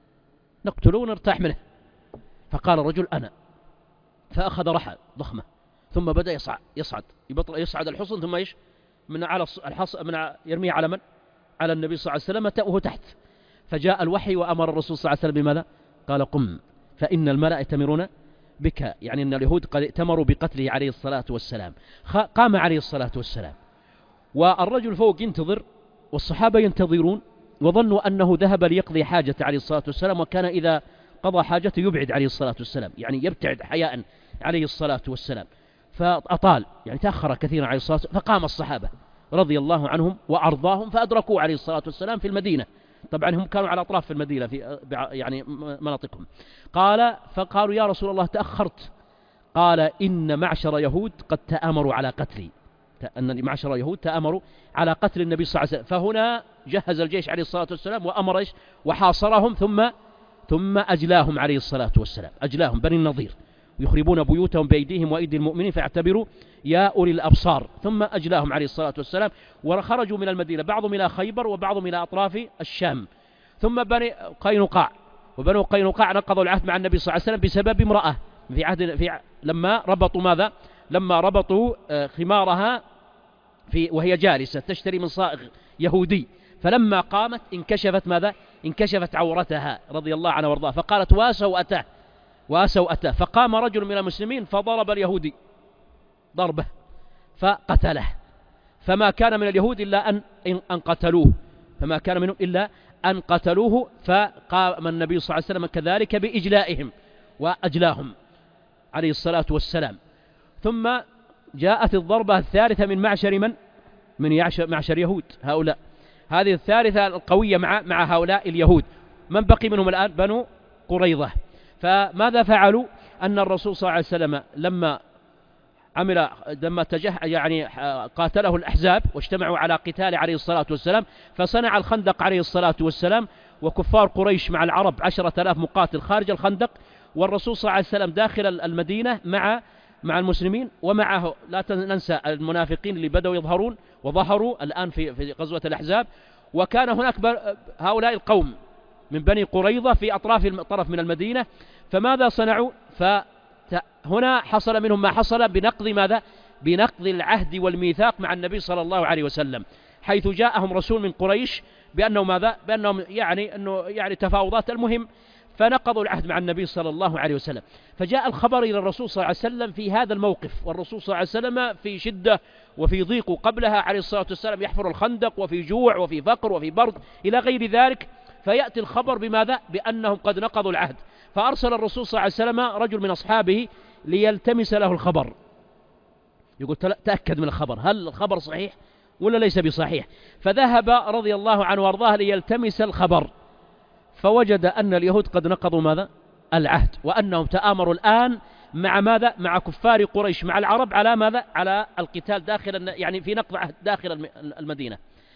نقتله ونرتاح منه. فقال الرجل أنا، فأخذ رحى ضخمة ثم بدأ يصعد يصعد يصعد الحصن، ثم ايش؟ من على الحصن من يرميه على من؟ على النبي صلى الله عليه وسلم تأوه تحت. فجاء الوحي وأمر الرسول صلى الله عليه وسلم بماذا؟ قال قم فإن الملأ يأتمرون بك، يعني أن اليهود قد ائتمروا بقتله عليه الصلاة والسلام. قام عليه الصلاة والسلام والرجل فوق ينتظر والصحابة ينتظرون، وظنوا أنه ذهب ليقضي حاجة عليه الصلاة والسلام، وكان إذا قضى حاجته يبعد عليه الصلاة والسلام، يعني يبتعد حياء عليه الصلاة والسلام. فأطال يعني تأخر كثيرا عليه الصلاة والسلام. فقام الصحابة رضي الله عنهم وأرضاهم فأدركوا عليه الصلاة والسلام في المدينة، طبعا هم كانوا على أطراف في المدينة في يعني مناطقهم. قال فقالوا يا رسول الله تأخرت. قال إن معشر يهود قد تآمروا على قتلي، أن معشر يهود تآمروا على قتل النبي صلى الله عليه وسلم. فهنا جهز الجيش عليه الصلاة والسلام وأمر إيش؟ وحاصرهم ثم ثم أجلاهم عليه الصلاة والسلام، أجلاهم بني النضير، ويخربون بيوتهم بأيديهم وأيدي المؤمنين فاعتبروا يا أولي الأبصار. ثم أجلاهم عليه الصلاة والسلام وخرجوا من المدينة، بعضهم إلى خيبر وبعضهم إلى أطراف الشام. ثم بني قينقاع وبنو قينقاع نقضوا العهد مع النبي صلى الله عليه وسلم بسبب امرأة في عهد في لما ربطوا ماذا؟ لما ربطوا خمارها في وهي جالسة تشتري من صائغ يهودي، فلما قامت انكشفت ماذا؟ انكشفت عورتها رضي الله عنها وارضاها، فقالت واسوأته واسوأته. فقام رجل من المسلمين فضرب اليهودي ضربه فقتله، فما كان من اليهود إلا أن أن قتلوه، فما كان منهم إلا أن قتلوه. فقام النبي صلى الله عليه وسلم كذلك بإجلائهم وأجلاهم. عليه الصلاة والسلام. ثم جاءت الضربة الثالثة من معشر من؟ من معشر يهود هؤلاء. هذه الثالثة القوية مع مع هؤلاء اليهود. من بقي منهم الآن؟ بنو قريظة. فماذا فعلوا؟ أن الرسول صلى الله عليه وسلم لما عمل لما تجه يعني قاتله الأحزاب واجتمعوا على قتال عليه الصلاة والسلام، فصنع الخندق عليه الصلاة والسلام، وكفار قريش مع العرب عشرة آلاف مقاتل خارج الخندق، والرسول صلى الله عليه وسلم داخل المدينة مع مع المسلمين، ومعه لا ننسى المنافقين اللي بدأوا يظهرون وظهروا الآن في في غزوة الأحزاب. وكان هناك هؤلاء القوم من بني قريظة في أطراف طرف من المدينة. فماذا صنعوا؟ فهنا حصل منهم ما حصل بنقض ماذا؟ بنقض العهد والميثاق مع النبي صلى الله عليه وسلم، حيث جاءهم رسول من قريش بأنه ماذا؟ بأنهم يعني أنه يعني تفاوضات، المهم فنقضوا العهد مع النبي صلى الله عليه وسلم. فجاء الخبر إلى الرسول صلى الله عليه وسلم في هذا الموقف، والرسول صلى الله عليه وسلم في شدة وفي ضيق، قبلها عليه الصلاة والسلام يحفر الخندق وفي جوع وفي فقر وفي برد إلى غير ذلك. فيأتي الخبر بماذا؟ بأنهم قد نقضوا العهد. فأرسل الرسول صلى الله عليه وسلم رجل من أصحابه ليلتمس له الخبر، يقول تأكد من الخبر، هل الخبر صحيح ولا ليس بصحيح؟ فذهب رضي الله عنه وارضاه ليلتمس الخبر، فوجد أن اليهود قد نقضوا ماذا؟ العهد، وأنهم تآمروا الآن مع ماذا؟ مع كفار قريش مع العرب على ماذا؟ على القتال داخل يعني في نقض عهد داخل المدينة.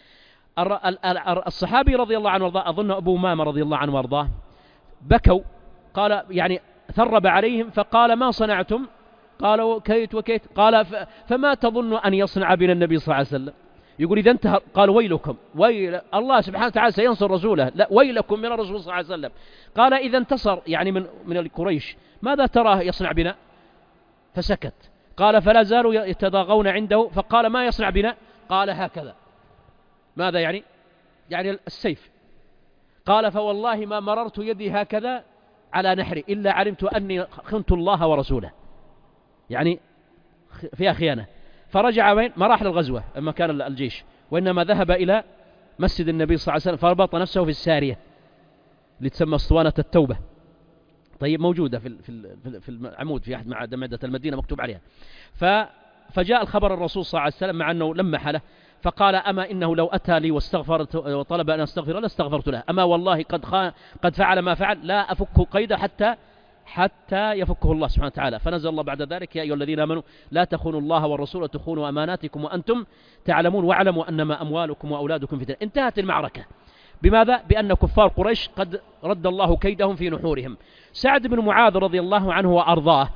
الصحابي رضي الله عنه وارضاه، أظن أبو أمامة رضي الله عنه وارضاه، بكوا، قال يعني ثرب عليهم فقال ما صنعتم؟ قالوا كيت وكيت. قال فما تظن أن يصنع بنا النبي صلى الله عليه وسلم؟ يقول إذا انتهى، قال ويلكم، ويل الله سبحانه وتعالى سينصر رسوله، لا ويلكم من الرسول صلى الله عليه وسلم. قال إذا انتصر يعني من من القريش ماذا تراه يصنع بنا؟ فسكت. قال فلا زالوا يتضاغون عنده، فقال ما يصنع بنا؟ قال هكذا. ماذا يعني؟ يعني السيف. قال فوالله ما مررت يدي هكذا على نحري إلا علمت أني خنت الله ورسوله، يعني فيها خيانة. فرجع وين؟ ما راح للغزوة أما كان الجيش، وإنما ذهب إلى مسجد النبي صلى الله عليه وسلم، فربط نفسه في السارية اللي تسمى اسطوانة التوبة. طيب موجودة في في في العمود في أحد معدة المدينة مكتوب عليها. فجاء الخبر الرسول صلى الله عليه وسلم مع أنه لمح له، فقال أما إنه لو أتى لي واستغفرت وطلب أن أستغفر لاستغفرت له، أما والله قد قد فعل ما فعل لا أفكه قيده حتى حتى يفكه الله سبحانه وتعالى. فنزل الله بعد ذلك يا أيها الذين آمنوا لا تخونوا الله والرسول وتخونوا أماناتكم وأنتم تعلمون واعلموا أنما أموالكم وأولادكم فتنة. انتهت المعركة بماذا؟ بأن كفار قريش قد رد الله كيدهم في نحورهم. سعد بن معاذ رضي الله عنه وأرضاه،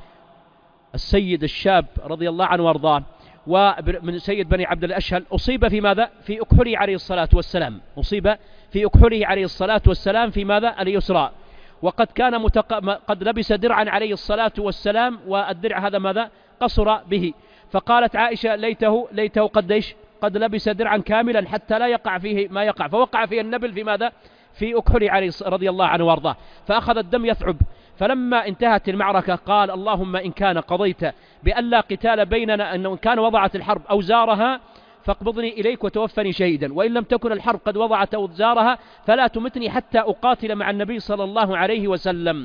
السيد الشاب رضي الله عنه وأرضاه، ومن سيد بني عبد الأشهل، أصيب في ماذا؟ في أكحله عليه الصلاة والسلام، أصيب في أكحله عليه الصلاة والسلام في ماذا؟ اليسرى. وقد كان متق... قد لبس درعا عليه الصلاة والسلام، والدرع هذا ماذا؟ قصر به. فقالت عائشة ليته ليته قد ايش؟ قد لبس درعا كاملا حتى لا يقع فيه ما يقع، فوقع فيه النبل في ماذا؟ في أكحله عليه رضي الله عنه وارضاه، فأخذ الدم يثعب. فلما انتهت المعركة قال اللهم إن كان قضيت بأن لا قتال بيننا، أنه كان وضعت الحرب أوزارها فاقبضني إليك وتوفني شهيدا، وإن لم تكن الحرب قد وضعت أوزارها فلا تمتني حتى أقاتل مع النبي صلى الله عليه وسلم.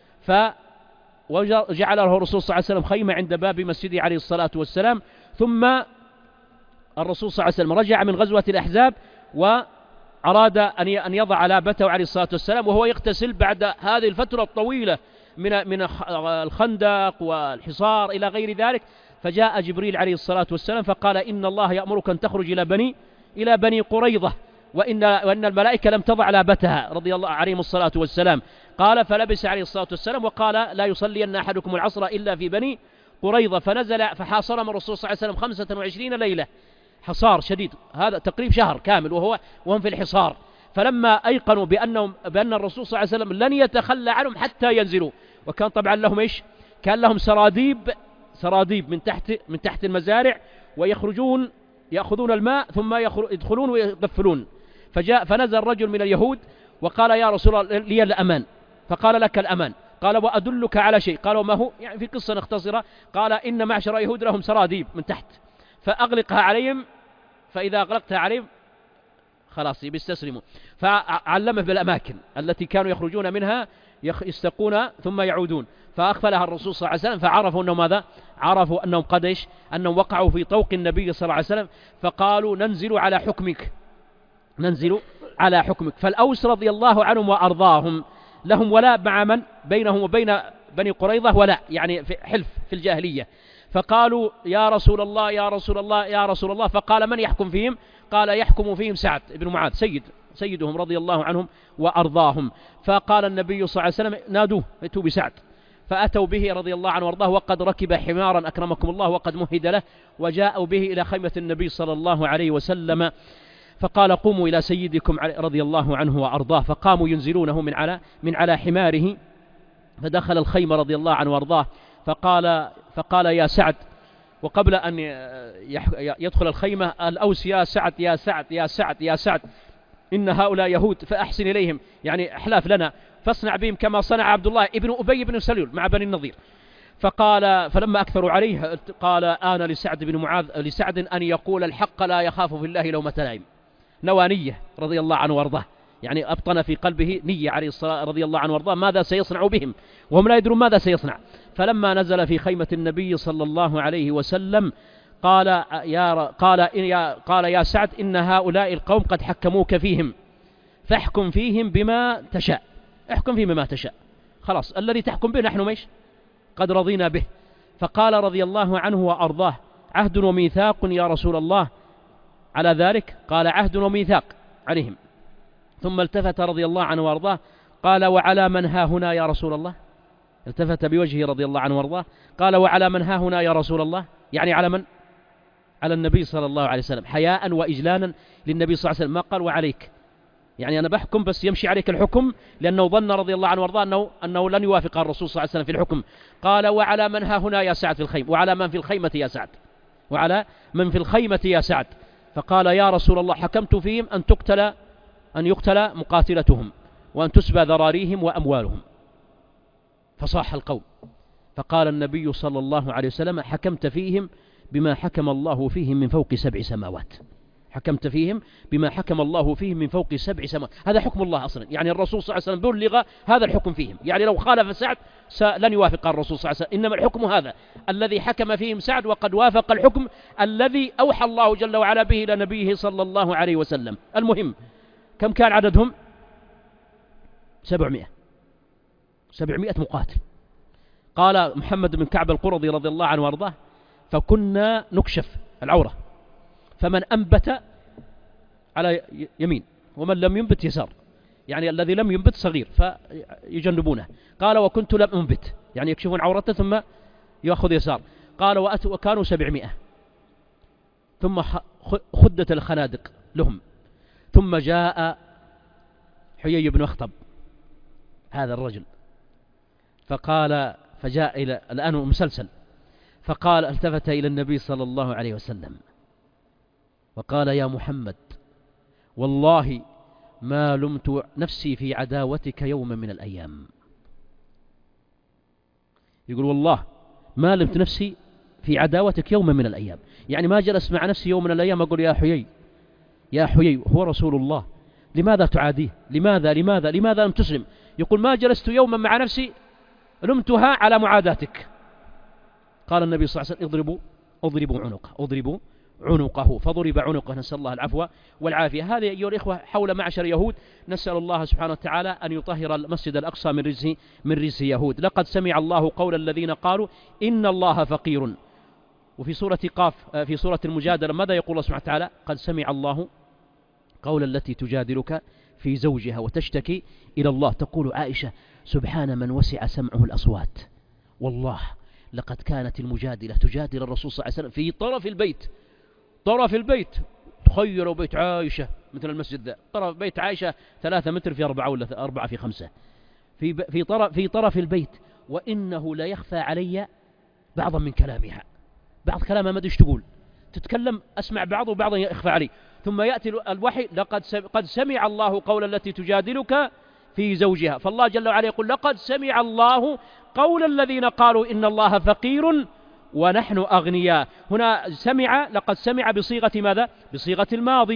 فجعل له الرسول صلى الله عليه وسلم خيمة عند باب مسجده عليه الصلاة والسلام. ثم الرسول صلى الله عليه وسلم رجع من غزوة الأحزاب وأراد أن يضع لابته عليه الصلاة والسلام وهو يغتسل بعد هذه الفترة الطويلة من من الخندق والحصار إلى غير ذلك. فجاء جبريل عليه الصلاة والسلام فقال إن الله يأمرك أن تخرج إلى بني إلى بني قريظة، وإن وإن الملائكة لم تضع لابتها رضي الله عليهم الصلاة والسلام. قال فلبس عليه الصلاة والسلام وقال لا يصلين أحدكم العصر إلا في بني قريظة. فنزل فحاصرهم الرسول صلى الله عليه وسلم خمسة وعشرين ليلة، حصار شديد، هذا تقريب شهر كامل وهو وهم في الحصار. فلما أيقنوا بأنهم بأن الرسول صلى الله عليه وسلم لن يتخلى عنهم حتى ينزلوا، وكان طبعا لهم إيش؟ كان لهم سراديب سراديب من تحت من تحت المزارع، ويخرجون يأخذون الماء ثم يدخلون ويقفلون. فجاء فنزل رجل من اليهود وقال يا رسول الله لي الأمان، فقال لك الأمان. قال وأدلك على شيء. قالوا ما هو؟ يعني في قصة نختصرة. قال إن معشر يهود لهم سراديب من تحت فأغلقها عليهم، فإذا أغلقتها عليهم خلاص بيستسلموا. فعلمه بالأماكن التي كانوا يخرجون منها يستقون ثم يعودون، فأغفلها الرسول صلى الله عليه وسلم، فعرفوا أنهم ماذا؟ عرفوا أنهم قد إيش؟ أنهم وقعوا في طوق النبي صلى الله عليه وسلم، فقالوا ننزل على حكمك، ننزل على حكمك. فالأوس رضي الله عنهم وأرضاهم لهم ولاء مع من؟ بينهم وبين بني قريظة ولاء، يعني في حلف في الجاهلية. فقالوا يا رسول الله يا رسول الله يا رسول الله، فقال من يحكم فيهم؟ قال يحكم فيهم سعد بن معاذ سيد سيدهم رضي الله عنهم وأرضاهم. فقال النبي صلى الله عليه وسلم نادوه ائتوا بسعد، فأتوا به رضي الله عنه وارضاه، وقد ركب حمارا أكرمكم الله وقد مهد له، وجاءوا به إلى خيمة النبي صلى الله عليه وسلم، فقال قوموا إلى سيدكم رضي الله عنه وأرضاه، فقاموا ينزلونه من على من على حماره، فدخل الخيمة رضي الله عنه وارضاه، فقال فقال يا سعد، وقبل أن يدخل الخيمة الأوس يا سعد يا سعد يا سعد يا سعد إن هؤلاء يهود فأحسن إليهم، يعني أحلاف لنا، فاصنع بهم كما صنع عبد الله ابن أبي بن سلول مع بني النضير. فقال فلما أكثروا عليه قال آن لسعد بن معاذ لسعد أن يقول الحق لا يخاف في الله لومة لائم. نوانية رضي الله عنه وارضاه، يعني أبطن في قلبه نية عليه الصلاة رضي الله عنه وارضاه ماذا سيصنع بهم، وهم لا يدرون ماذا سيصنع. فلما نزل في خيمة النبي صلى الله عليه وسلم قال يا قال يا قال يا سعد إن هؤلاء القوم قد حكموك فيهم، فاحكم فيهم بما تشاء، احكم فيهم بما تشاء، خلاص الذي تحكم به نحن مش قد رضينا به. فقال رضي الله عنه وأرضاه عهد وميثاق يا رسول الله على ذلك؟ قال عهد وميثاق عليهم. ثم التفت رضي الله عنه وارضاه قال وعلى من ها هنا يا رسول الله؟ التفت بوجهه رضي الله عنه وارضاه قال وعلى من ها هنا يا رسول الله؟ يعني على من؟ على النبي صلى الله عليه وسلم، حياء وإجلالا للنبي صلى الله عليه وسلم، ما قال وعليك، يعني أنا بحكم بس يمشي عليك الحكم، لأنه ظن رضي الله عنه وارضاه أنه, أنه لن يوافق الرسول صلى الله عليه وسلم في الحكم. قال وعلى من ها هنا يا سعد في الخيمة؟ وعلى من في الخيمة يا سعد؟ وعلى من في الخيمة يا سعد؟ فقال يا رسول الله حكمت فيهم أن تقتل أن يقتل مقاتلتهم، وأن تسبى ذراريهم وأموالهم. فصاح القوم، فقال النبي صلى الله عليه وسلم حكمت فيهم بما حكم الله فيهم من فوق سبع سماوات، حكمت فيهم بما حكم الله فيهم من فوق سبع سماوات، هذا حكم الله أصلا، يعني الرسول صلى الله عليه وسلم بلغ هذا الحكم فيهم، يعني لو خالف سعد لن يوافق الرسول صلى الله عليه وسلم، إنما الحكم هذا الذي حكم فيهم سعد، وقد وافق الحكم الذي أوحى الله جل وعلا به إلى نبيه صلى الله عليه وسلم. المهم كم كان عددهم؟ سبعمائة سبعمائة مقاتل. قال محمد بن كعب القرظي رضي الله عنه وارضاه فكنا نكشف العورة، فمن أنبت على يمين ومن لم ينبت يسار، يعني الذي لم ينبت صغير فيجنبونه. قال وكنت لم أنبت، يعني يكشفون عورته ثم يأخذ يسار. قال وكانوا سبعمائة، ثم خدت الخنادق لهم. ثم جاء حيي بن أخطب هذا الرجل، فقال فجاء إلى الآن مسلسل، فقال التفت إلى النبي صلى الله عليه وسلم وقال يا محمد والله ما لمت نفسي في عداوتك يوما من الأيام. يقول والله ما لمت نفسي في عداوتك يوما من الأيام، يعني ما جلس مع نفسي يوم من الأيام أقول يا حيي يا حيي هو رسول الله لماذا تعاديه؟ لماذا لماذا لماذا لم تسلم؟ يقول ما جلست يوما مع نفسي لمتها على معاداتك. قال النبي صلى الله عليه وسلم اضربوا اضربوا عنقه اضربوا عنقه، فضرب عنقه، نسأل الله العفو والعافية. هذه أيها الإخوة حول معشر يهود، نسأل الله سبحانه وتعالى أن يطهر المسجد الأقصى من رجس من رجس يهود. لقد سمع الله قول الذين قالوا إن الله فقير. وفي سورة قاف في سورة المجادلة ماذا يقول الله سبحانه وتعالى؟ قد سمع الله قول التي تجادلك في زوجها وتشتكي إلى الله. تقول عائشة سبحان من وسع سمعه الأصوات، والله لقد كانت المجادلة تجادل الرسول صلى الله عليه وسلم في طرف البيت، طرف البيت. تخيلوا بيت عائشة مثل المسجد ذا، طرف بيت عائشة ثلاثة متر في أربعة ولا أربعة في خمسة، في في طرف في طرف البيت، وإنه لا يخفى علي بعضا من كلامها، بعض كلامها ما أدري إيش تقول، تتكلم أسمع بعض وبعضا يخفى علي. ثم يأتي الوحي لقد قد سمع الله قول التي تجادلك في زوجها. فالله جل وعلا يقول لقد سمع الله قول الذين قالوا إن الله فقير ونحن أغنياء. هنا سمع، لقد سمع بصيغة ماذا؟ بصيغة الماضي.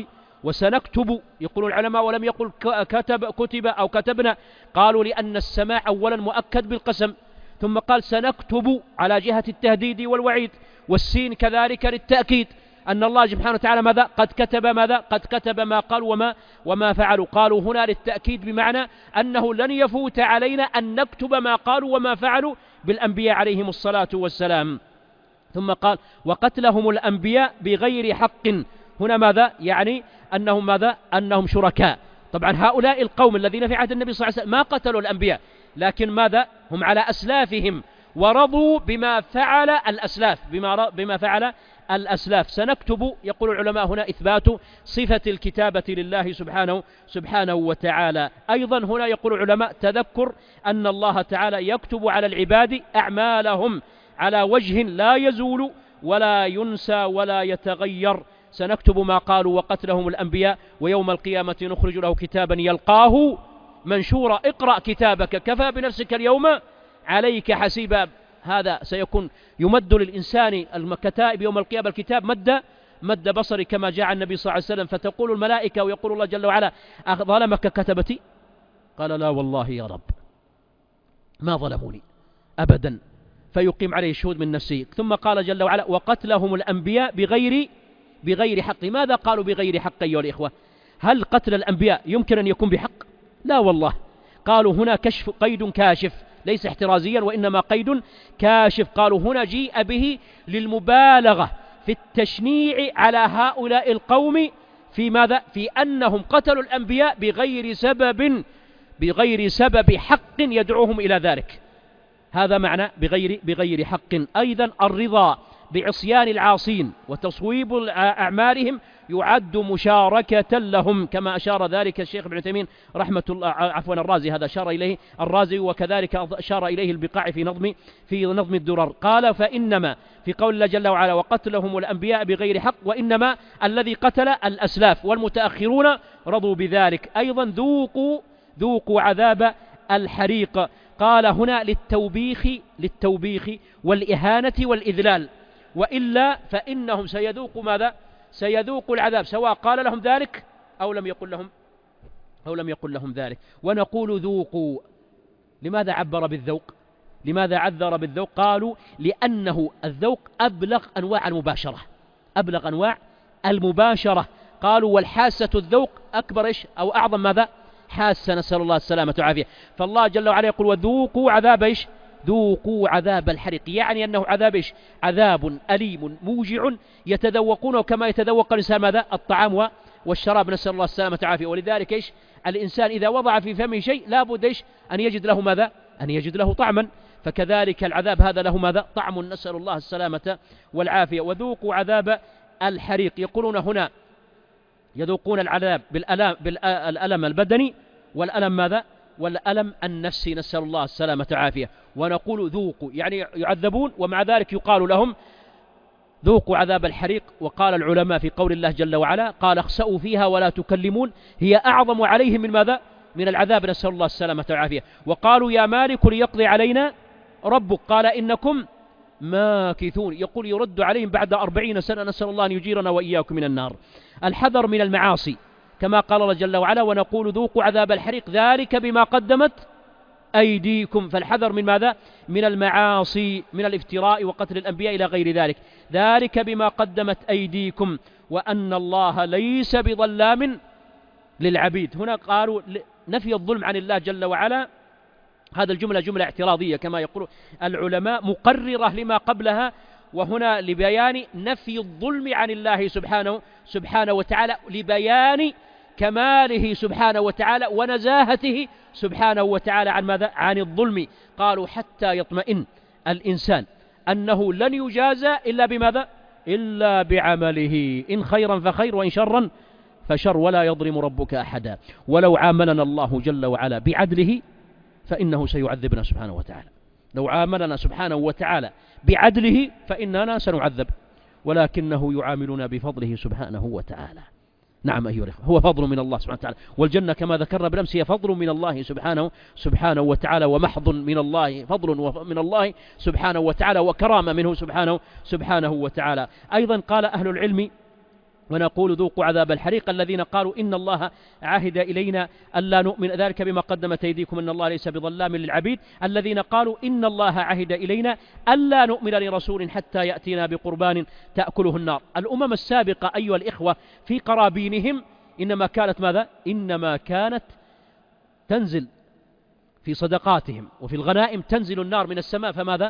وسنكتب يقول العلماء ولم يقل كتب كتب أو كتبنا، قالوا لأن السماع أولا مؤكد بالقسم، ثم قال سنكتب على جهة التهديد والوعيد، والسين كذلك للتأكيد أن الله سبحانه وتعالى ماذا قد كتب ماذا قد كتب ما قال وما وما فعلوا. قالوا هنا للتأكيد بمعنى أنه لن يفوت علينا أن نكتب ما قالوا وما فعلوا بالأنبياء عليهم الصلاة والسلام. ثم قال وقتلهم الأنبياء بغير حق، هنا ماذا يعني أنهم ماذا أنهم شركاء. طبعا هؤلاء القوم الذين في عهد النبي صلى الله عليه وسلم ما قتلوا الأنبياء، لكن ماذا هم على أسلافهم ورضوا بما فعل الأسلاف بما, بما فعل الأسلاف. سنكتب يقول العلماء هنا إثبات صفة الكتابة لله سبحانه سبحانه وتعالى. أيضا هنا يقول العلماء تذكر أن الله تعالى يكتب على العباد أعمالهم على وجه لا يزول ولا ينسى ولا يتغير. سنكتب ما قالوا وقتلهم الأنبياء ويوم القيامة نخرج له كتابا يلقاه منشورا اقرأ كتابك كفى بنفسك اليوم عليك حسيبا. هذا سيكون يمد للإنسان الكتائب يوم القيامة الكتاب مد مد بصري كما جاء النبي صلى الله عليه وسلم، فتقول الملائكة ويقول الله جل وعلا ظلمك كتبتي؟ قال لا والله يا رب ما ظلموني أبدا، فيقيم عليه الشهود من نفسه. ثم قال جل وعلا وقتلهم الأنبياء بغير بغير حق. ماذا قالوا بغير حق أيها الإخوة؟ هل قتل الأنبياء يمكن أن يكون بحق؟ لا والله. قالوا هنا كشف قيد كاشف ليس احترازيا وإنما قيد كاشف. قالوا هنا جيء به للمبالغة في التشنيع على هؤلاء القوم في ماذا؟ في أنهم قتلوا الأنبياء بغير سبب بغير سبب حق يدعوهم إلى ذلك. هذا معنى بغير بغير حق. أيضا الرضا بعصيان العاصين وتصويب أعمالهم يعد مشاركة لهم كما أشار ذلك الشيخ ابن تيمية رحمة الله عفوا الرازي هذا أشار إليه الرازي وكذلك أشار إليه البقاع في نظم في نظم الدرر. قال فإنما في قول الله جل وعلا وقتلهم الأنبياء بغير حق وإنما الذي قتل الأسلاف والمتأخرون رضوا بذلك. أيضا ذوقوا ذوقوا عذاب الحريق. قال هنا للتوبيخ للتوبيخ والإهانة والإذلال، وإلا فإنهم سيذوقوا ماذا؟ سيذوقوا العذاب سواء قال لهم ذلك أو لم يقل لهم أو لم يقل لهم ذلك. ونقول ذوقوا. لماذا عبر بالذوق؟ لماذا عذر بالذوق؟ قالوا لأنه الذوق أبلغ أنواع المباشرة أبلغ أنواع المباشرة. قالوا والحاسة الذوق أكبر إيش أو أعظم ماذا؟ حاسة، نسأل الله السلامة والعافية. فالله جل وعلا يقول وذوقوا عذاب إيش؟ ذوقوا عذاب الحريق، يعني أنه عذاب إيش؟ عذاب أليم موجع يتذوقونه كما يتذوق الإنسان ماذا؟ الطعام والشراب، نسأل الله السلامة والعافية. ولذلك إيش؟ الإنسان إذا وضع في فمه شيء لابد إيش؟ أن يجد له ماذا؟ أن يجد له طعما، فكذلك العذاب هذا له ماذا؟ طعم، نسأل الله السلامة والعافية. وذوقوا عذاب الحريق. يقولون هنا يذوقون العذاب بالألم, بالألم البدني والألم ماذا؟ والألم النفسي، نسأل الله السلامة والعافية. ونقول ذوقوا يعني يعذبون ومع ذلك يقال لهم ذوقوا عذاب الحريق. وقال العلماء في قول الله جل وعلا قال اخسأوا فيها ولا تكلمون هي أعظم عليهم من ماذا؟ من العذاب، نسأل الله السلامة والعافية. وقالوا يا مالك ليقضي علينا ربك قال إنكم ماكثون. يقول يرد عليهم بعد أربعين سنة، نسأل الله أن يجيرنا وإياكم من النار. الحذر من المعاصي كما قال الله جل وعلا ونقول ذوقوا عذاب الحريق ذلك بما قدمت أيديكم. فالحذر من ماذا؟ من المعاصي، من الافتراء وقتل الأنبياء إلى غير ذلك. ذلك بما قدمت أيديكم وأن الله ليس بظلام للعبيد. هنا قالوا نفي الظلم عن الله جل وعلا، هذا الجملة جملة اعتراضية كما يقول العلماء مقررة لما قبلها، وهنا لبيان نفي الظلم عن الله سبحانه سبحانه وتعالى لبيان كماله سبحانه وتعالى ونزاهته سبحانه وتعالى عن ماذا؟ عن الظلم. قالوا حتى يطمئن الإنسان أنه لن يجازى إلا بماذا؟ إلا بعمله، إن خيرا فخير وإن شرا فشر ولا يظلم ربك أحدا. ولو عاملنا الله جل وعلا بعدله فإنه سيعذبنا سبحانه وتعالى. لو عاملنا سبحانه وتعالى بعدله فإننا سنعذب، ولكنه يعاملنا بفضله سبحانه وتعالى. نعم أيها الأخوة، هو فضل من الله سبحانه وتعالى، والجنة كما ذكرنا بالأمس هي فضل من الله سبحانه سبحانه وتعالى ومحض من الله، فضل من الله سبحانه وتعالى وكرامة منه سبحانه سبحانه وتعالى. أيضا قال أهل العلم ونقول ذوقوا عذاب الحريق. الذين قالوا إن الله عهد إلينا ألا نؤمن، ذلك بما قدمت أيديكم إن الله ليس بظلام للعبيد. الذين قالوا إن الله عهد إلينا ألا نؤمن لرسول حتى يأتينا بقربان تأكله النار. الأمم السابقة أيها الإخوة في قرابينهم إنما كانت ماذا؟ إنما كانت تنزل في صدقاتهم وفي الغنائم تنزل النار من السماء فماذا؟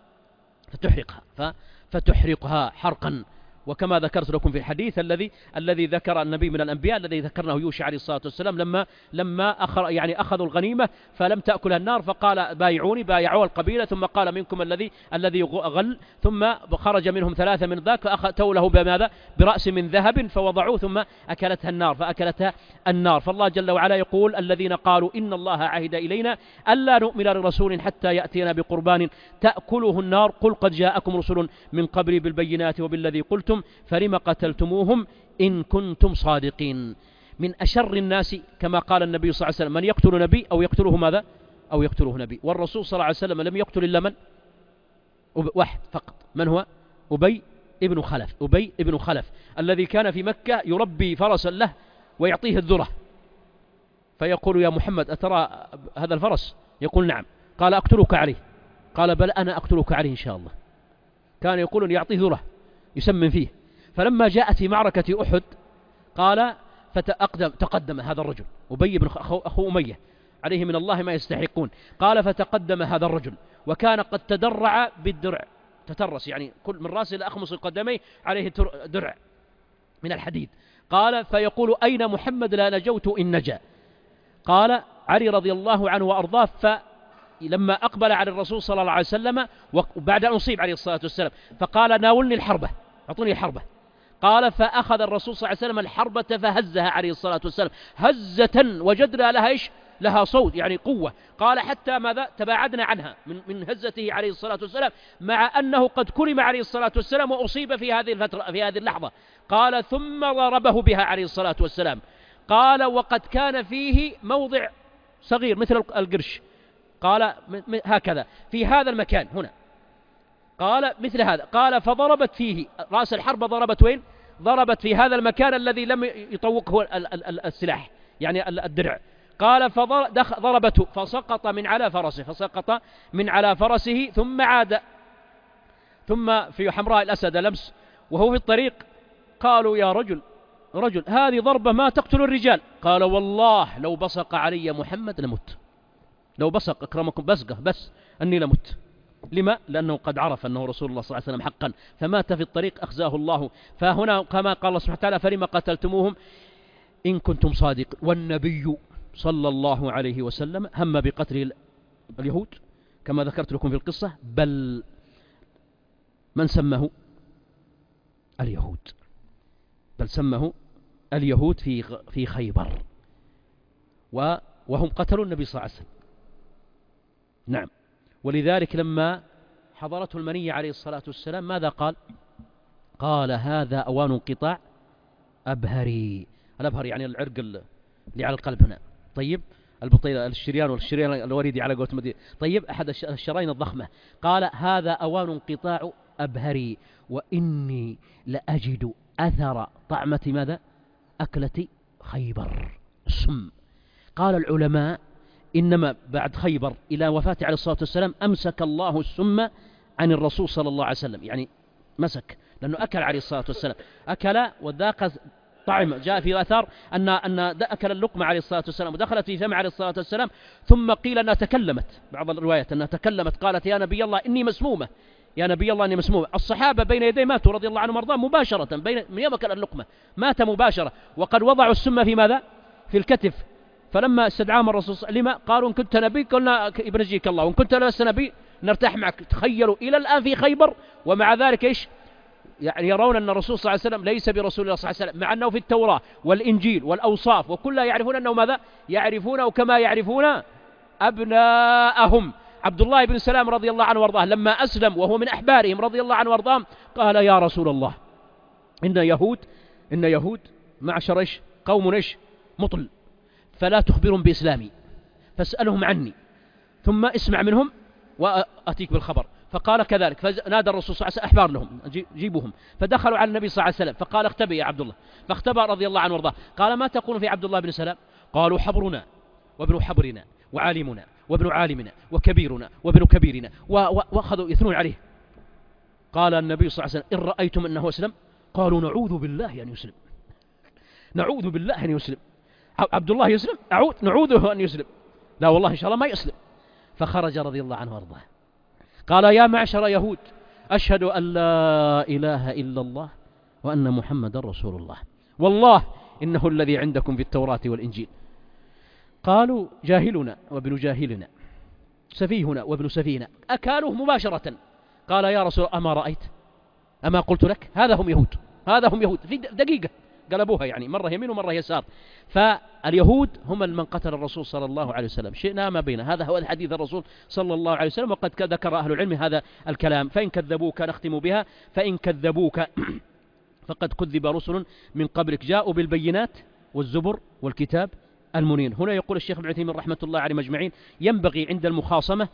فتحرقها فتحرقها حرقا. وكما ذكرت لكم في الحديث الذي الذي ذكر النبي من الأنبياء الذي ذكرناه يوشع عليه الصلاة والسلام لما لما أخر يعني أخذوا الغنيمة فلم تأكل النار فقال بايعوني، بايعوا القبيلة، ثم قال منكم الذي الذي غل، ثم خرج منهم ثلاثة من ذاك فأتوا له بماذا؟ برأس من ذهب فوضعوه ثم أكلتها النار فأكلتها النار. فالله جل وعلا يقول الذين قالوا إن الله عهد إلينا ألا نؤمن لرسول حتى يأتينا بقربان تأكله النار قل قد جاءكم رسل من قبلي بالبينات وبالذي قلتم فلم قتلتموهم إن كنتم صادقين. من أشر الناس كما قال النبي صلى الله عليه وسلم من يقتل نبي أو يقتله ماذا؟ أو يقتله نبي. والرسول صلى الله عليه وسلم لم يقتل إلا من؟ واحد فقط. من هو؟ أبي ابن خلف. أبي ابن خلف الذي كان في مكة يربي فرسا له ويعطيه الذرة فيقول يا محمد أترى هذا الفرس؟ يقول نعم. قال أقتلك عليه؟ قال بل أنا أقتلك عليه إن شاء الله. كان يقول يعطيه ذرة يسمن فيه. فلما جاءت في معركة أحد قال فتقدم تقدم هذا الرجل أبي بن أخو, أخو أمية عليه من الله ما يستحقون. قال فتقدم هذا الرجل وكان قد تدرع بالدرع، تترس يعني كل من رأسه إلى أخمص قدميه عليه درع من الحديد. قال فيقول أين محمد لا نجوت إن نجا. قال علي رضي الله عنه وأرضاه فلما أقبل على الرسول صلى الله عليه وسلم وبعد أن أصيب عليه الصلاة والسلام فقال ناولني الحربة، أعطوني الحربة. قال فأخذ الرسول صلى الله عليه وسلم الحربة فهزها عليه الصلاة والسلام هزة وجدنا لها إيش؟ لها صوت يعني قوة. قال حتى ماذا؟ تباعدنا عنها من من هزته عليه الصلاة والسلام مع أنه قد كرم عليه الصلاة والسلام وأصيب في هذه الفترة في هذه اللحظة. قال ثم ضربه بها عليه الصلاة والسلام. قال وقد كان فيه موضع صغير مثل القرش، قال هكذا في هذا المكان هنا، قال مثل هذا. قال فضربت فيه رأس الحربة، ضربت وين؟ ضربت في هذا المكان الذي لم يطوقه السلاح يعني الدرع. قال فضربته فسقط من على فرسه فسقط من على فرسه ثم عاد. ثم في حمراء الأسد لمس وهو في الطريق قالوا يا رجل رجل هذه ضربة ما تقتل الرجال. قال والله لو بصق علي محمد لمت، لو بصق أكرمكم بسقه بس أني لمت. لما؟ لأنه قد عرف أنه رسول الله صلى الله عليه وسلم حقا فمات في الطريق أخزاه الله. فهنا كما قال الله سبحانه وتعالى فلما قتلتموهم إن كنتم صادق. والنبي صلى الله عليه وسلم هم بقتل اليهود كما ذكرت لكم في القصة، بل من سمه اليهود، بل سمه اليهود في في خيبر وهم قتلوا النبي صلى الله عليه وسلم. نعم. ولذلك لما حضرته المنية عليه الصلاة والسلام ماذا قال؟ قال هذا أوان انقطاع أبهري. الأبهر يعني العرق اللي على القلب هنا. طيب البطيلة الشريان والشريان الوريدي على قولة مدينة. طيب أحد الشرايين الضخمة. قال هذا أوان انقطاع أبهري وإني لأجد أثر طعمة ماذا؟ أكلة خيبر السم. قال العلماء إنما بعد خيبر إلى وفاته عليه الصلاة والسلام أمسك الله السم عن الرسول صلى الله عليه وسلم، يعني مسك لأنه أكل عليه الصلاة والسلام، أكل وذاق طعم. جاء في أثار أن أن أكل اللقمة عليه الصلاة والسلام ودخلت في فم عليه الصلاة والسلام ثم قيل أنها تكلمت، بعض الروايات أنها تكلمت قالت يا نبي الله إني مسمومة، يا نبي الله إني مسمومة. الصحابة بين يديه ماتوا رضي الله عنهم وارضاهم مباشرة بين من يوم أكل اللقمة مات مباشرة، وقد وضعوا السم في ماذا؟ في الكتف. فلما استدعاهم الرسول صلى الله عليه وسلم قالوا إن كنت نبي قلنا بنجيك الله وإن كنت لست نبي نرتاح معك. تخيلوا إلى الآن في خيبر ومع ذلك إيش؟ يعني يرون أن الرسول صلى الله عليه وسلم ليس برسول الله صلى الله عليه وسلم، مع أنه في التوراة والإنجيل والأوصاف وكلها يعرفون أنه ماذا؟ يعرفونه كما يعرفون أبناءهم. عبد الله بن سلام رضي الله عنه وارضاه لما أسلم وهو من أحبارهم رضي الله عنه وارضاهم قال يا رسول الله إن يهود إن يهود معشر إيش؟ قوم إيش؟ مطل، فلا تخبرهم بإسلامي فاسألهم عني ثم اسمع منهم وأتيك بالخبر. فقال كذلك، فنادى الرسول صلى الله عليه وسلم أحبار لهم جيبوهم، فدخلوا على النبي صلى الله عليه وسلم فقال اختبئ يا عبد الله، فاختبأ رضي الله عنه وارضاه. قال ما تقول في عبد الله بن سلام؟ قالوا حبرنا وابن حبرنا وعالمنا وابن عالمنا وكبيرنا وابن كبيرنا، وأخذوا يثنون عليه. قال النبي صلى الله عليه وسلم إن رأيتم أنه أسلم؟ قالوا نعوذ بالله أن يسلم، نعوذ بالله أن يسلم. عبد الله يسلم؟ أعوذ نعوذه أن يسلم، لا والله إن شاء الله ما يسلم. فخرج رضي الله عنه وارضاه. قال يا معشر يهود أشهد أن لا إله إلا الله وأن محمد رسول الله، والله إنه الذي عندكم في التوراة والإنجيل. قالوا جاهلنا وابن جاهلنا، سفيهنا وابن سفيهنا، أكالوه مباشرة. قال يا رسول أما رأيت أما قلت لك؟ هذا هم يهود، هذا هم يهود، في دقيقة قلبوها يعني مرة يمين ومرة يسار. فاليهود هم من قتل الرسول صلى الله عليه وسلم، شئنا ما بين. هذا هو الحديث الرسول صلى الله عليه وسلم، وقد ذكر أهل العلم هذا الكلام. فإن كذبوك نختم بها، فإن كذبوك فقد كذب رسل من قبلك جاءوا بالبينات والزبر والكتاب المنير. هنا يقول الشيخ ابن عثيمين رحمة الله عليه مجمعين ينبغي عند المخاصمة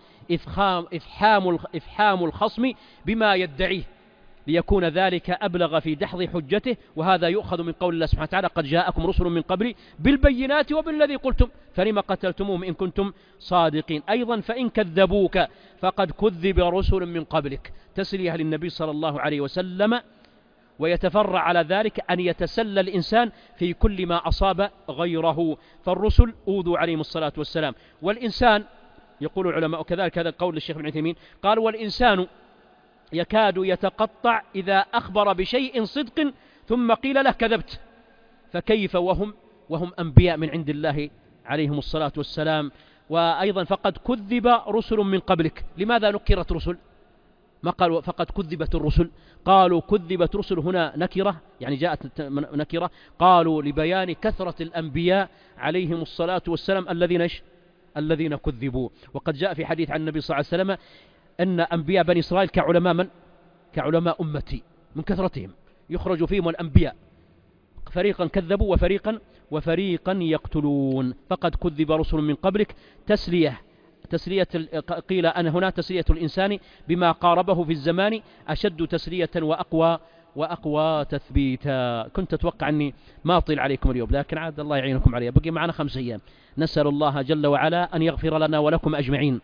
إفحام إفحام الخصم بما يدعيه ليكون ذلك أبلغ في دحض حجته، وهذا يؤخذ من قول الله سبحانه وتعالى قد جاءكم رسل من قبلي بالبينات وبالذي قلتم فلما قتلتموهم إن كنتم صادقين. أيضا فإن كذبوك فقد كذب رسل من قبلك، تسلية للنبي صلى الله عليه وسلم. ويتفرع على ذلك أن يتسلى الإنسان في كل ما أصاب غيره، فالرسل أوذوا عليهم الصلاة والسلام. والإنسان يقول العلماء كذلك، هذا قول الشيخ ابن عثيمين قال والإنسان يكاد يتقطع إذا أخبر بشيء صدق ثم قيل له كذبت، فكيف وهم وهم أنبياء من عند الله عليهم الصلاة والسلام. وأيضا فقد كذب رسل من قبلك. لماذا نكرت رسل؟ ما قالوا فقد كذبت الرسل، قالوا كذبت رسل هنا نكرة، يعني جاءت نكرة، قالوا لبيان كثرة الأنبياء عليهم الصلاة والسلام الذين إيش؟ الذين كذبوا. وقد جاء في حديث عن النبي صلى الله عليه وسلم أن أنبياء بني إسرائيل كعلماء من؟ كعلماء أمتي من كثرتهم، يخرج فيهم الأنبياء، فريقا كذبوا وفريقا وفريقا يقتلون. فقد كذب رسل من قبلك تسلية تسلية قيل أن هنا تسلية الإنسان بما قاربه في الزمان أشد تسلية وأقوى وأقوى تثبيتا. كنت أتوقع أني ما أطيل عليكم اليوم، لكن عاد الله يعينكم علي، بقي معنا خمس أيام. نسأل الله جل وعلا أن يغفر لنا ولكم أجمعين.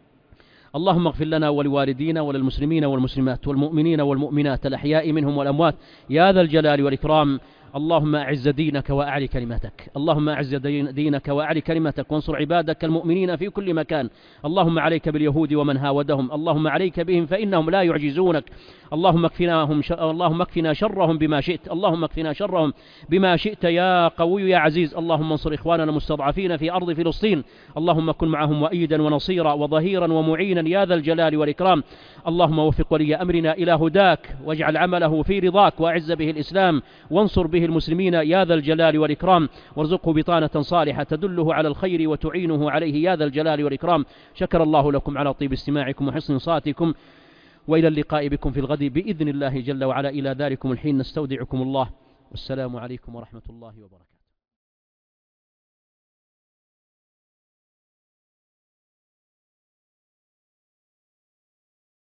اللهم اغفر لنا ولوالدينا وللمسلمين والمسلمات والمؤمنين والمؤمنات الأحياء منهم والأموات يا ذا الجلال والإكرام. اللهم أعز دينك وأعلي كلمتك، اللهم أعز دينك وأعلي كلمتك، وانصر عبادك المؤمنين في كل مكان. اللهم عليك باليهود ومن هاودهم، اللهم عليك بهم فإنهم لا يعجزونك. اللهم اكفناهم ش... اللهم اكفنا شرهم بما شئت، اللهم اكفنا شرهم بما شئت يا قوي يا عزيز. اللهم انصر إخواننا المستضعفين في أرض فلسطين، اللهم كن معهم وأيدا ونصيرا وظهيرا ومعينا يا ذا الجلال والإكرام. اللهم وفق ولي أمرنا إلى هداك، واجعل عمله في رضاك، وأعز به الإسلام، وانصر به المسلمين يا ذا الجلال والإكرام، وارزقه بطانة صالحة تدله على الخير وتعينه عليه يا ذا الجلال والإكرام. شكر الله لكم على طيب استماعكم وحسن صاتكم، وإلى اللقاء بكم في الغد بإذن الله جل وعلا. إلى ذلكم الحين نستودعكم الله، والسلام عليكم ورحمة الله وبركاته.